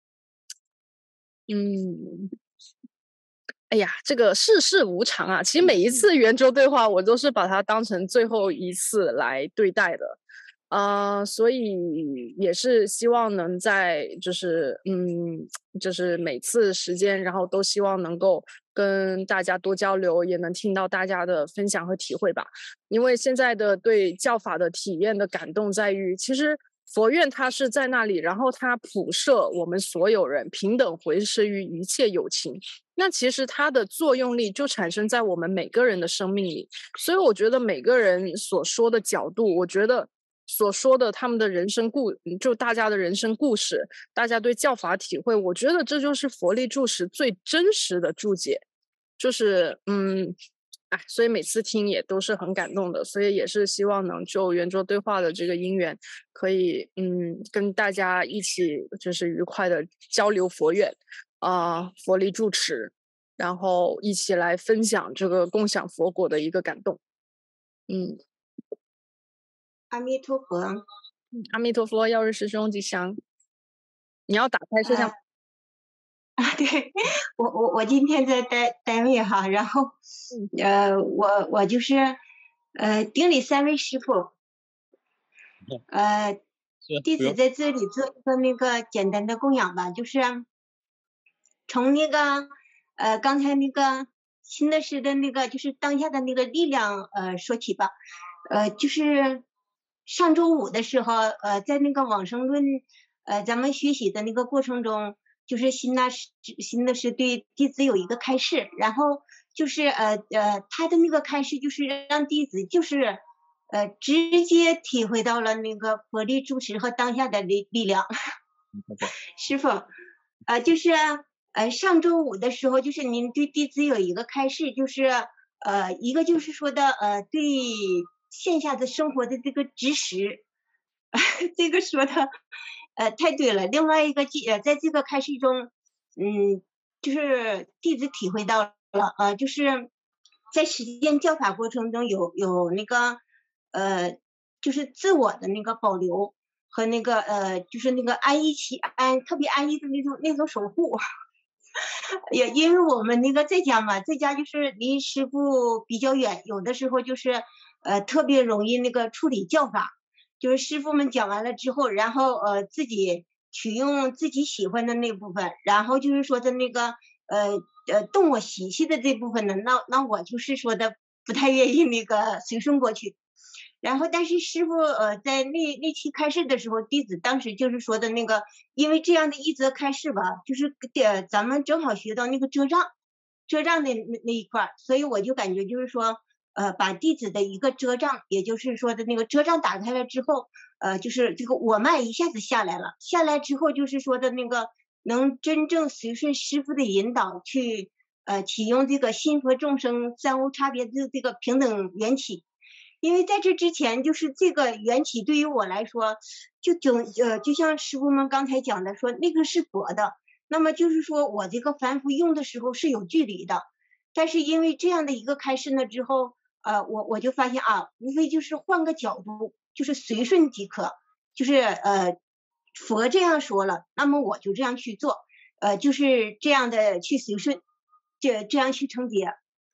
[SPEAKER 1] 嗯，哎呀，这个世事无常啊！其实每一次圆桌对话，我都是把它当成最后一次来对待的，呃，所以也是希望能在就是嗯，就是每次时间，然后都希望能够跟大家多交流，也能听到大家的分享和体会吧。因为现在的对教法的体验的感动在于，其实佛院它是在那里，然后它普摄我们所有人平等回施于一切有情，那其实它的作用力就产生在我们每个人的生命里。所以我觉得每个人所说的角度，我觉得所说的他们的人生故就大家的人生故事，大家对教法体会，我觉得这就是佛力住持最真实的注解。就是嗯哎，所以每次听也都是很感动的，所以也是希望能就圆桌对话的这个因缘，可以嗯跟大家一起就是愉快的交流佛缘啊、呃，佛力住持，然后一起来分享这个共享佛果的一个感动。嗯，
[SPEAKER 7] 阿弥陀佛，
[SPEAKER 1] 阿弥陀佛，药日师兄吉祥。你要打开摄像。
[SPEAKER 7] 啊啊，对，我我我今天在单单位哈，然后，呃，我我就是，呃，顶礼三位师傅，呃，弟子在这里做一个那个简单的供养吧，就是从那个呃刚才那个新的师的那个就是当下的那个力量呃说起吧，呃，就是上周五的时候，呃，在那个往生论呃咱们学习的那个过程中。就是新的是新的是对弟子有一个开示，然后就是呃呃他的那个开示就是让弟子就是呃直接体会到了那个佛力住持和当下的力力量。师父，呃就是呃上周五的时候，就是您对弟子有一个开示，就是呃一个就是说的呃对线下的生活的这个指使，这个说的。呃，太对了。另外一个，呃，在这个开示中，嗯，就是弟子体会到了，呃，就是在实践教法过程中有有那个，呃，就是自我的那个保留和那个，呃，就是那个安逸期安特别安逸的那种那种守护。也因为我们那个在家嘛，在家就是离师父比较远，有的时候就是呃特别容易那个处理教法。就是师父们讲完了之后，然后呃自己取用自己喜欢的那部分，然后就是说的那个呃呃动我习气的这部分呢，那那我就是说的不太愿意那个随顺过去。然后但是师父呃在那那期开示的时候，弟子当时就是说的那个，因为这样的一则开示吧，就是呃咱们正好学到那个遮障，遮障那那那一块，所以我就感觉就是说。呃，把弟子的一个遮障，也就是说的那个遮障打开了之后，呃，就是这个我脉一下子下来了，下来之后就是说的那个能真正随顺师父的引导去，呃，启用这个心佛众生三无差别的这个平等缘起。因为在这之前，就是这个缘起对于我来说，就就呃，就像师父们刚才讲的说，那个是佛的，那么就是说我这个凡夫用的时候是有距离的，但是因为这样的一个开示呢之后。呃，我我就发现啊，无非就是换个角度，就是随顺即可，就是呃，佛这样说了，那么我就这样去做，呃，就是这样的去随顺，这这样去承接。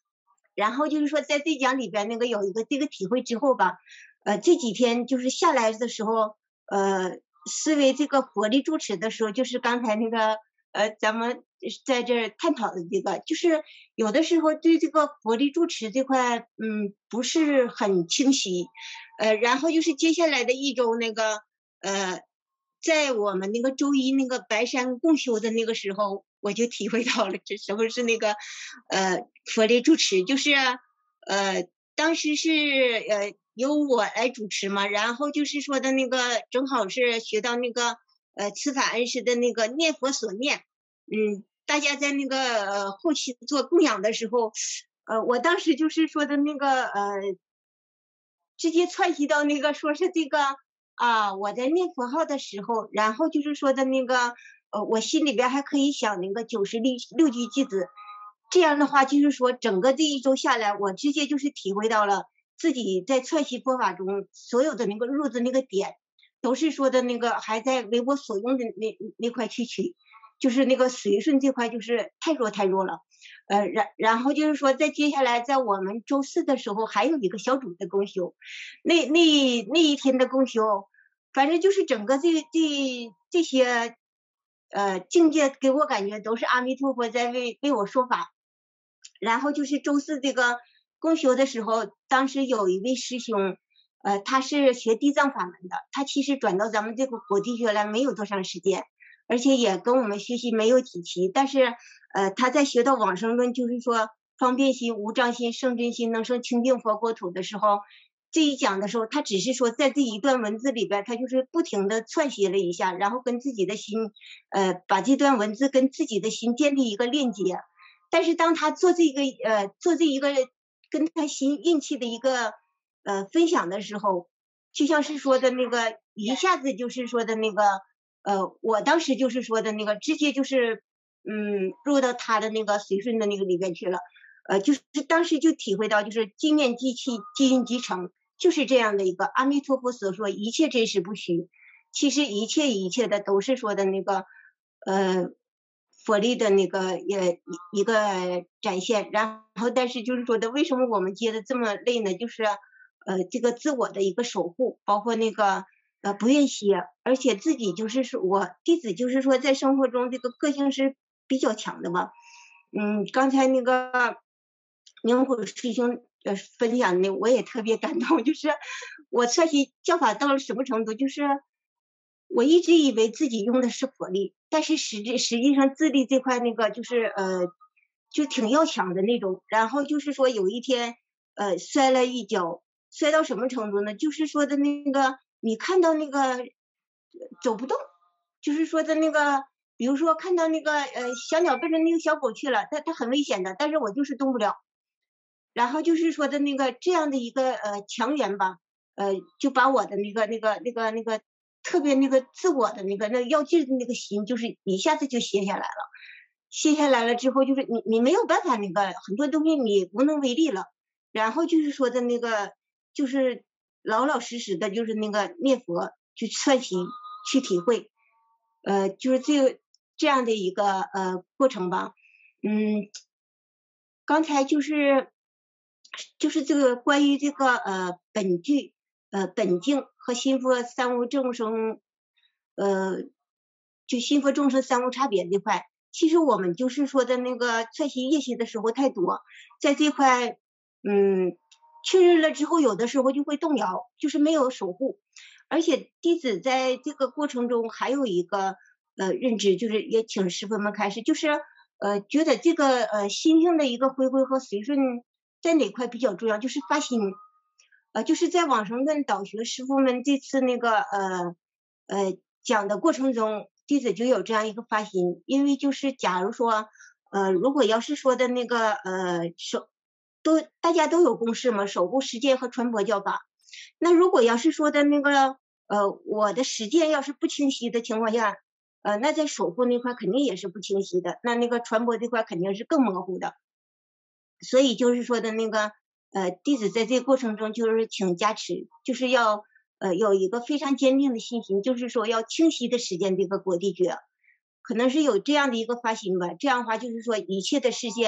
[SPEAKER 8] 然后就是说在这讲里边那个有一个这个体会之后吧，呃这几天就是下来的时候，呃思维这个佛力住持的时候，就是刚才那个呃咱们在这儿探讨的这个，就是有的时候对这个佛力住持这块嗯不是很清晰，呃然后就是接下来的一周那个呃在我们那个周一那个白山共修的那个时候，我就体会到了这时候是那个呃佛力住持，就是呃当时是呃由我来主持嘛，然后就是说的那个正好是学到那个呃慈法恩师的那个念佛所念，嗯，大家在那个呃后期做供养的时候，呃我当时就是说的那个呃直接串习到那个说是这个啊我在念佛号的时候，然后就是说的那个呃我心里边还可以想那个九十六六句偈子，这样的话就是说整个这一周下来，我直接就是体会到了自己在串习佛法中所有的那个入的那个点，都是说的那个还在为我所用的那那块去取，就是那个随顺这块就是太弱太弱了，呃然然后就是说在接下来在我们周四的时候还有一个小组的共修，那那那一天的共修，反正就是整个这这这些呃境界给我感觉都是阿弥陀佛在为为我说法。然后就是周四这个共修的时候，当时有一位师兄，呃，他是学地藏法门的，他其实转到咱们这个果地学来没有多长时间，而且也跟我们学习没有几期，但是呃，他在学到往生论，就是说方便心、无障心、圣真心能生清净佛国土的时候，这一讲的时候，他只是说在这一段文字里边，他就是不停的串写了一下，然后跟自己的心，呃，把这段文字跟自己的心建立一个链接。但是当他做这个呃做这一个跟他心运气的一个呃分享的时候，就像是说的那个一下子就是说的那个呃我当时就是说的那个直接就是嗯入到他的那个随顺的那个里边去了，呃就是当时就体会到就是经念即起，即因即成，就是这样的一个阿弥陀佛所说一切真实不虚，其实一切一切的都是说的那个呃佛力的那个也一个展现，然后但是就是说的为什么我们接的这么累呢？就是呃这个自我的一个守护，包括那个呃不愿歇，而且自己就是说我弟子就是说在生活中这个个性是比较强的吧。嗯，刚才那个宁虎师兄呃分享的我也特别感动，就是我串习教法到了什么程度，就是我一直以为自己用的是佛力，但是实际实际上自力这块那个就是呃就挺要强的那种。然后就是说有一天呃摔了一跤，摔到什么程度呢？就是说的那个你看到那个走不动，就是说的那个比如说看到那个呃小鸟奔着那个小狗去了，它它很危险的，但是我就是动不了。然后就是说的那个这样的一个呃强援吧，呃就把我的那个那个那个那个特别那个自我的那个那要劲的那个心，就是一下子就歇下来了。歇下来了之后，就是你你没有办法，那个很多东西你无能为力了。然后就是说的那个，就是老老实实的，就是那个念佛，去串习，去体会，呃，就是这个这样的一个呃过程吧。嗯，刚才就是就是这个关于这个呃本具呃本净和心佛三无众生，呃，就心佛众生三无差别这块，其实我们就是说的那个串习夜习的时候太多，在这块嗯确认了之后，有的时候就会动摇，就是没有守护。而且弟子在这个过程中还有一个呃认知，就是也请师父们开始，就是呃觉得这个呃心性的一个回归和随顺在哪块比较重要，就是发心。呃，就是在往生论导学师父们这次那个呃呃讲的过程中，弟子就有这样一个发心，因为就是假如说呃如果要是说的那个呃守都大家都有共识嘛，守护实践和传播教法。那如果要是说的那个呃我的实践要是不清晰的情况下，呃那在守护那块肯定也是不清晰的，那那个传播这块肯定是更模糊的。所以就是说的那个呃弟子在这个过程中就是请加持，就是要呃有一个非常坚定的信心，就是说要清晰的实践这个果地觉，可能是有这样的一个发心吧。这样的话就是说一切的事件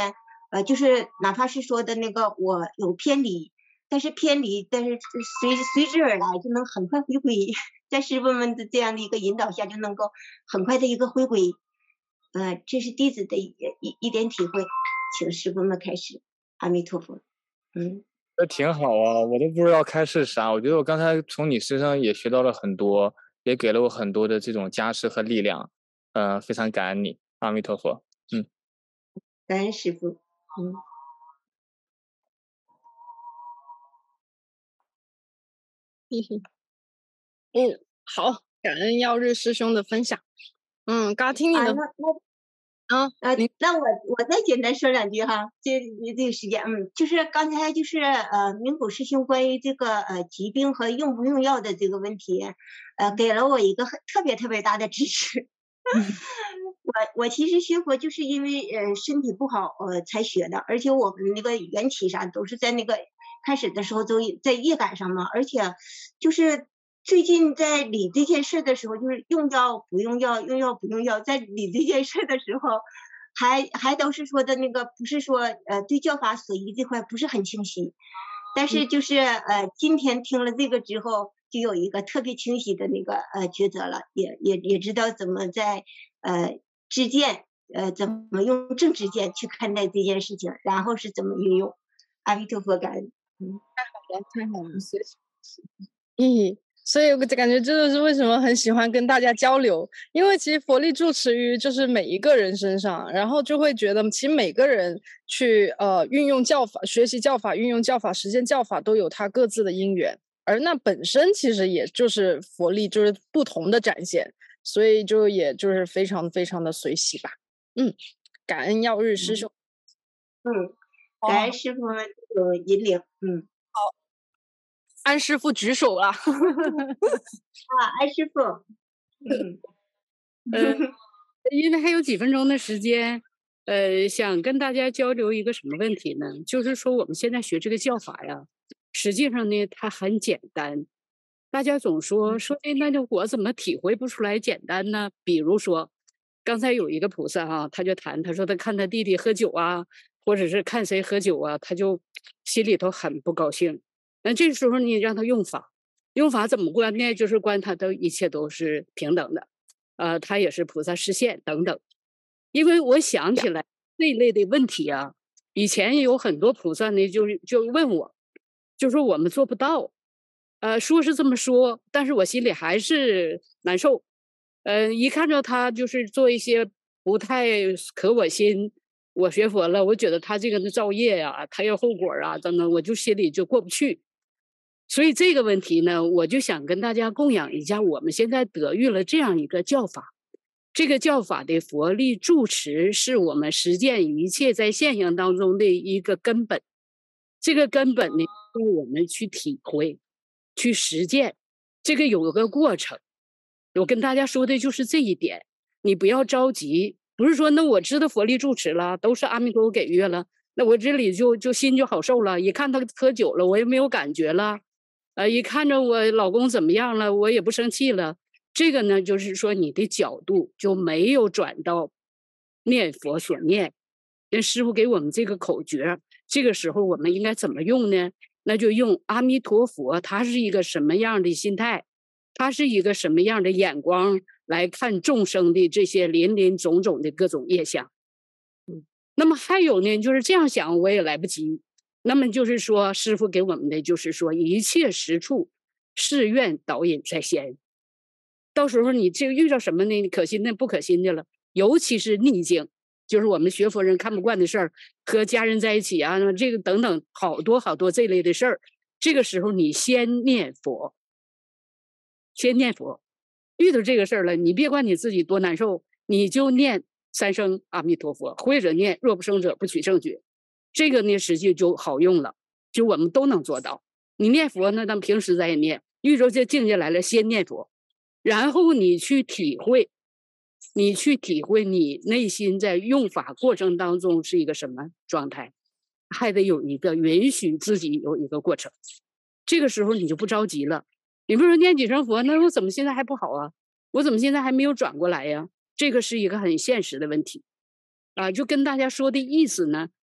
[SPEAKER 8] 呃，就是哪怕是说的那个我有偏离，但是偏离，但是随随之而来就能很快回归，在师傅们的这样的一个引导下，就能够很快的一个回归。呃，这是弟子的一一一点体会，请师傅们开始。阿弥陀佛。嗯，
[SPEAKER 2] 那挺好啊，我都不知道开示啥。我觉得我刚才从你身上也学到了很多，也给了我很多的这种加持和力量。呃，非常感恩你，阿弥陀佛。嗯，
[SPEAKER 8] 感恩师傅。嗯。
[SPEAKER 1] 嗯，好，感恩耀日师兄的分享。嗯，刚听你的。
[SPEAKER 8] 啊，那那。
[SPEAKER 1] 啊，
[SPEAKER 8] 呃，那我我再简单说两句哈，这这个时间，嗯，就是刚才就是呃，明谷师兄关于这个呃疾病和用不用药的这个问题，呃，给了我一个很特别特别大的支持。我我其实学佛就是因为呃身体不好呃才学的，而且我们那个缘起啥都是在那个开始的时候都在业感上嘛，而且就是最近在理这件事的时候，就是用药不用药，用药不用药，在理这件事的时候，还还都是说的那个，不是说呃对教法所依这块不是很清晰，但是就是呃今天听了这个之后，就有一个特别清晰的那个呃抉择了，也也也知道怎么在呃知见呃怎么用正知见去看待这件事情，然后是怎么运用。阿弥陀佛，感恩。嗯，
[SPEAKER 1] 太好了，太好了，谢谢。咦。所以我感觉这就是为什么很喜欢跟大家交流，因为其实佛力住持于就是每一个人身上，然后就会觉得其实每个人去呃运用教法、学习教法、运用教法、实践教法都有他各自的因缘，而那本身其实也就是佛力就是不同的展现，所以就也就是非常非常的随喜吧。嗯，感恩耀日师兄。
[SPEAKER 8] 嗯，感恩师傅们有引领。嗯，
[SPEAKER 1] 好。安师傅举手了。啊，
[SPEAKER 8] 安师傅。嗯，
[SPEAKER 6] 呃，因为还有几分钟的时间，呃，想跟大家交流一个什么问题呢？就是说我们现在学这个教法呀，实际上呢，它很简单。大家总说说，哎，那就我怎么体会不出来简单呢？比如说，刚才有一个菩萨哈、啊，他就谈，他说他看他弟弟喝酒啊，或者是看谁喝酒啊，他就心里头很不高兴。那这时候你让他用法，用法怎么观呢？就是观他的一切都是平等的，呃，他也是菩萨示现等等。因为我想起来这一类的问题啊，以前也有很多菩萨呢，就就问我，就说我们做不到，呃，说是这么说，但是我心里还是难受。呃，一看着他就是做一些不太可我心。我学佛了，我觉得他这个造业呀、啊，他有后果啊，等等，我就心里就过不去。所以这个问题呢，我就想跟大家供养一下，我们现在得遇了这样一个教法，这个教法的佛力住持是我们实践一切在现象当中的一个根本。这个根本呢，让我们去体会、去实践，这个有个过程。我跟大家说的就是这一点，你不要着急。不是说那我知道佛力住持了，都是阿弥陀佛给予了，那我这里就就心就好受了。一看他喝酒了，我也没有感觉了，呃，一看着我老公怎么样了，我也不生气了。这个呢，就是说你的角度就没有转到念佛所念。那师父给我们这个口诀，这个时候我们应该怎么用呢？那就用阿弥陀佛，他是一个什么样的心态？他是一个什么样的眼光来看众生的这些林林总总的各种业相。嗯，那么还有呢，就是这样想我也来不及。那么就是说师父给我们的就是说一切实处誓愿导引在先。到时候你这个遇到什么呢？可心的不可心的了，尤其是逆境，就是我们学佛人看不惯的事儿，和家人在一起啊，这个等等好多好多这类的事儿。这个时候你先念佛，先念佛，遇到这个事儿了，你别管你自己多难受，你就念三声阿弥陀佛，或者念若不生者不取正觉，这个呢实际就好用了，就我们都能做到。你念佛呢，咱们平时咱也念，遇着这境界来了，先念佛，然后你去体会，你去体会你内心在用法过程当中是一个什么状态，还得有一个允许自己有一个过程。这个时候你就不着急了。你不是说念几声佛，那我怎么现在还不好啊？我怎么现在还没有转过来呀？这个是一个很现实的问题啊。就跟大家说的意思呢，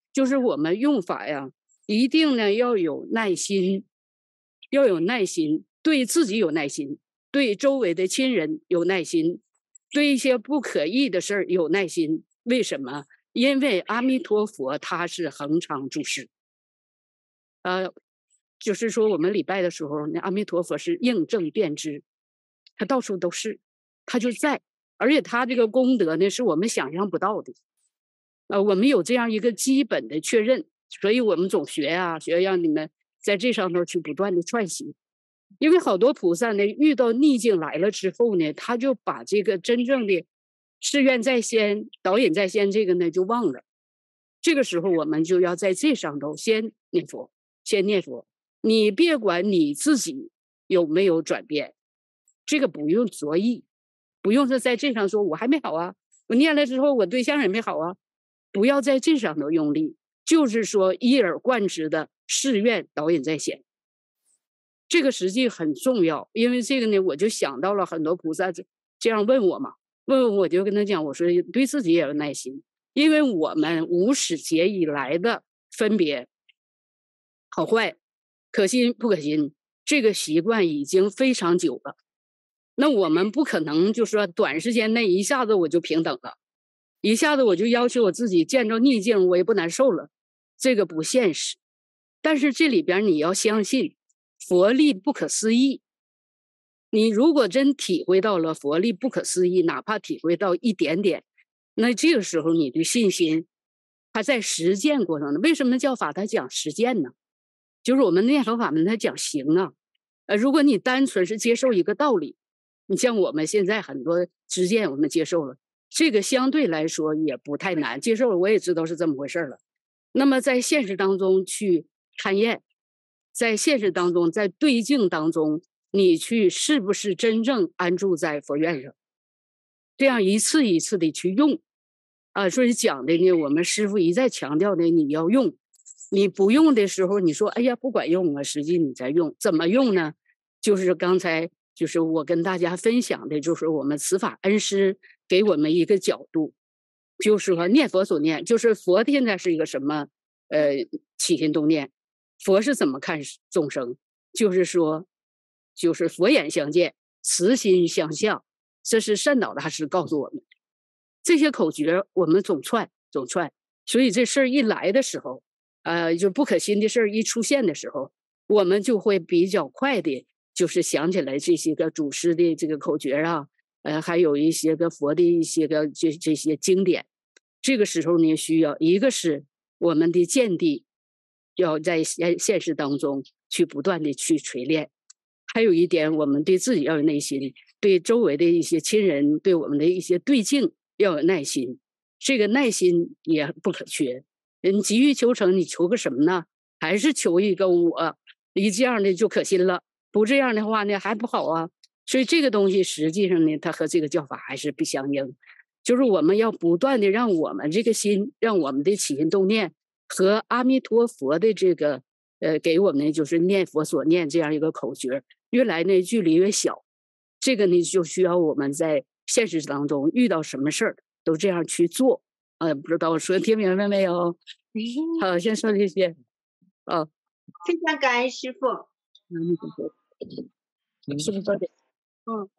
[SPEAKER 6] 就是我们用法呀，一定呢要有耐心，要有耐心，对自己有耐心，对周围的亲人有耐心，对一些不可议的事儿有耐心。为什么？因为阿弥陀佛他是恒常住世，呃，就是说我们礼拜的时候，那阿弥陀佛是应正遍知，他到处都是，他就在，而且他这个功德呢是我们想象不到的。呃，我们有这样一个基本的确认，所以我们总学啊，学让你们在这上头去不断的串习。因为好多菩萨呢，遇到逆境来了之后呢，他就把这个真正的誓愿在先、导引在先这个呢就忘了。这个时候我们就要在这上头先念佛，先念佛。你别管你自己有没有转变，这个不用着意，不用说在这上说我还没好啊，我念了之后我对象也没好啊，不要在这上头用力，就是说一而贯之的誓愿导引在先。这个实际很重要，因为这个呢，我就想到了很多菩萨这样问我嘛，问问我就跟他讲，我说对自己也有耐心，因为我们无始劫以来的分别好坏可信不可信，这个习惯已经非常久了。那我们不可能就说短时间内一下子我就平等了，一下子我就要求我自己见着逆境我也不难受了，这个不现实。但是这里边你要相信佛力不可思议，你如果真体会到了佛力不可思议，哪怕体会到一点点，那这个时候你的信心它在实践过程中，为什么教法它讲实践呢？就是我们念佛法门它讲行啊。呃，如果你单纯是接受一个道理，你像我们现在很多知见我们接受了，这个相对来说也不太难接受了，我也知道是这么回事了。那么在现实当中去勘验，在现实当中，在对境当中，你去是不是真正安住在佛院上？这样一次一次的去用，啊，所以讲的呢，我们师父一再强调的，你要用，你不用的时候，你说哎呀不管用啊，实际你在用，怎么用呢？就是刚才就是我跟大家分享的，就是我们慈法恩师给我们一个角度，就是说念佛所念，就是佛现在是一个什么呃起心动念。佛是怎么看众生？就是说，就是佛眼相见，慈心相向，这是善导大师告诉我们的。这些口诀我们总串总串，所以这事儿一来的时候，呃，就不可信的事儿一出现的时候，我们就会比较快的，就是想起来这些个祖师的这个口诀啊，呃，还有一些个佛的一些个这这些经典。这个时候呢，需要一个是我们的见地。要在现现实当中去不断的去锤炼，还有一点，我们对自己要有耐心，对周围的一些亲人，对我们的一些对境要有耐心，这个耐心也不可缺。人急于求成，你求个什么呢？还是求一个我，你这样的就可信了，不这样的话呢还不好啊。所以这个东西实际上呢，它和这个教法还是不相应，就是我们要不断的让我们这个心，让我们的起心动念。和阿弥陀佛的这个呃给我们的就是念佛所念这样一个口诀，越来呢距离越小，这个呢就需要我们在现实当中遇到什么事儿都这样去做。呃，不知道我说听明白没有？好，先说这些。哦，
[SPEAKER 8] 非常感恩师父。
[SPEAKER 6] 嗯，是不是多点？嗯。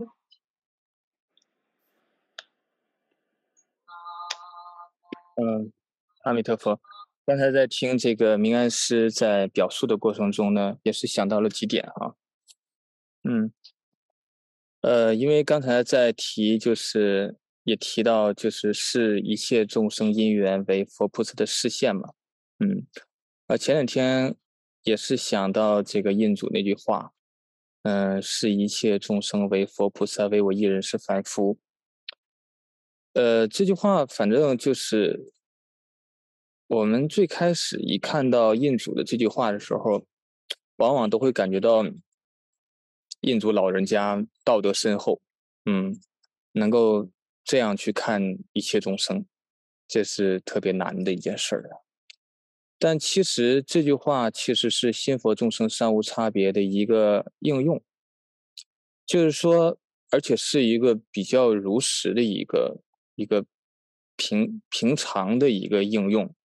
[SPEAKER 2] 嗯，阿弥陀佛。刚才在听这个明安师在表述的过程中呢，也是想到了几点哈。嗯，呃，因为刚才在提，就是也提到，就是视一切众生因缘为佛菩萨的示现嘛。嗯，呃，前两天也是想到这个印祖那句话，嗯、呃，视一切众生为佛菩萨，唯我一人是凡夫。呃，这句话反正就是。我们最开始一看到印祖的这句话的时候，往往都会感觉到印祖老人家道德深厚，嗯，能够这样去看一切众生，这是特别难的一件事儿啊。但其实这句话其实是心佛众生三无差别的一个应用，就是说，而且是一个比较如实的一个一个平平常的一个应用。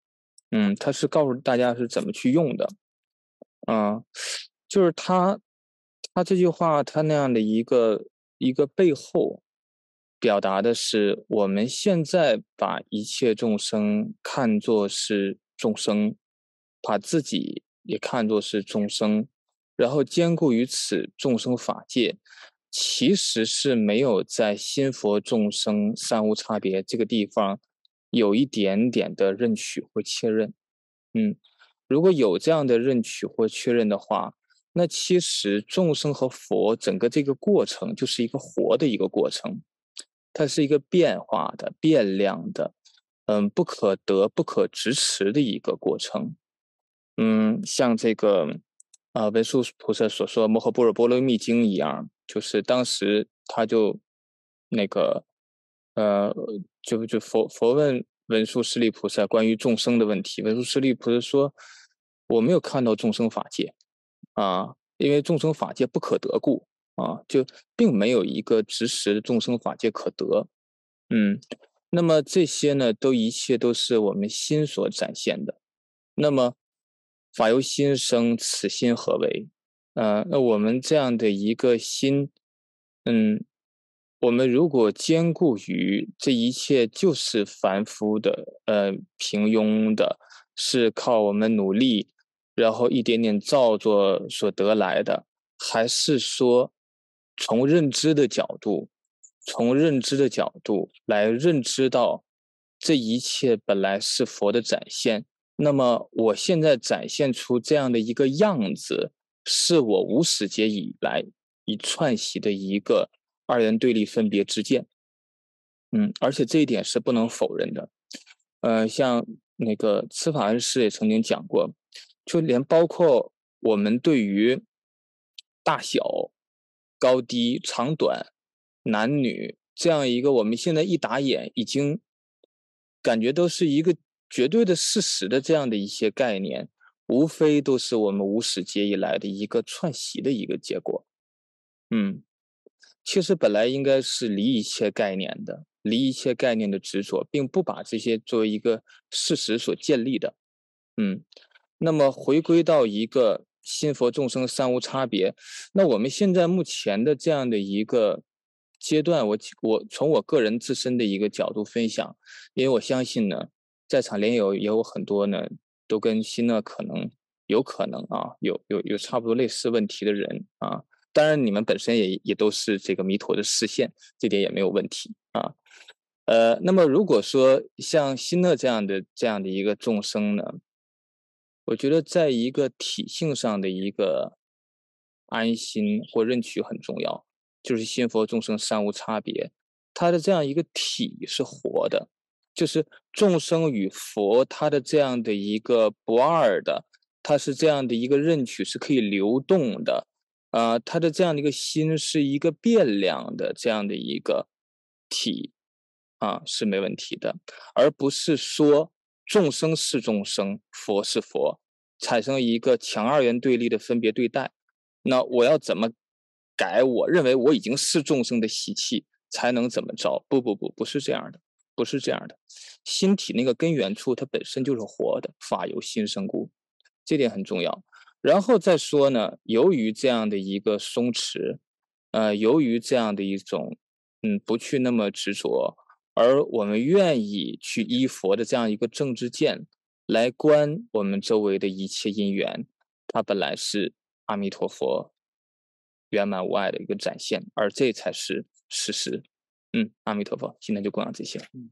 [SPEAKER 2] 嗯，它是告诉大家是怎么去用的。嗯，就是他他这句话，他那样的一个一个背后，表达的是我们现在把一切众生看作是众生，把自己也看作是众生，然后兼顾于此众生法界，其实是没有在心佛众生三无差别这个地方有一点点的认取或确认。嗯，如果有这样的认取或确认的话，那其实众生和佛整个这个过程就是一个活的一个过程，它是一个变化的、变量的，嗯，不可得、不可支持的一个过程。嗯，像这个啊、呃文殊菩萨所说《摩诃般若波罗蜜经》一样，就是当时他就那个呃，就就佛佛问文殊师利菩萨关于众生的问题，文殊师利菩萨说：“我没有看到众生法界啊，因为众生法界不可得故啊，就并没有一个直实的众生法界可得。”嗯，那么这些呢，都一切都是我们心所展现的。那么法由心生，此心何为？呃，那我们这样的一个心，嗯，我们如果兼顾于这一切就是凡夫的，呃，平庸的，是靠我们努力，然后一点点造作所得来的，还是说从认知的角度，从认知的角度来认知到这一切本来是佛的展现？那么我现在展现出这样的一个样子，是我无始劫以来以串习的一个二元对立分别之见。嗯，而且这一点是不能否认的。呃，像那个慈法恩师也曾经讲过，就连包括我们对于大小、高低、长短、男女这样一个我们现在一打眼已经感觉都是一个绝对的事实的这样的一些概念，无非都是我们无始劫以来的一个串习的一个结果。嗯，其实本来应该是离一切概念的，离一切概念的执着，并不把这些作为一个事实所建立的。嗯，那么回归到一个心佛众生三无差别，那我们现在目前的这样的一个阶段，我我从我个人自身的一个角度分享，因为我相信呢，在场联友也有很多呢，都跟新乐可能有可能啊，有有有差不多类似问题的人啊。当然，你们本身也也都是这个弥陀的视线，这点也没有问题啊。呃，那么如果说像新乐这样的这样的一个众生呢，我觉得在一个体性上的一个安心或认取很重要，就是心佛众生三无差别，它的这样一个体是活的，就是众生与佛它的这样的一个不二的，它是这样的一个认取是可以流动的。呃，他的这样的一个心是一个变量的这样的一个体啊，是没问题的，而不是说众生是众生，佛是佛，产生一个强二元对立的分别对待。那我要怎么改？我认为我已经是众生的习气，才能怎么着？不不不，不是这样的，不是这样的。心体那个根源处，它本身就是活的，法由心生故，这点很重要。然后再说呢，由于这样的一个松弛，呃，由于这样的一种，嗯，不去那么执着，而我们愿意去依佛的这样一个正知见来观我们周围的一切因缘，它本来是阿弥陀佛圆满无碍的一个展现，而这才是事实。嗯，阿弥陀佛，今天就供养这些。嗯，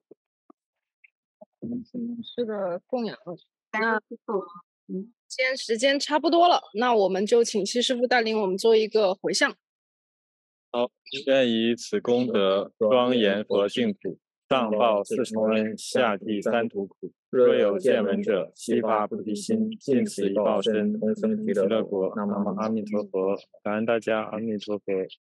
[SPEAKER 1] 是的，供养。那嗯，既然时间差不多了，那我们就请西师父带领我们做一个回向。
[SPEAKER 4] 好，愿以此功德庄严佛净土，上报四重恩，下济三途苦。若有见闻者，悉发菩提心，尽此一报身，同生极乐国。南无阿弥陀佛。感恩大家，阿弥陀佛。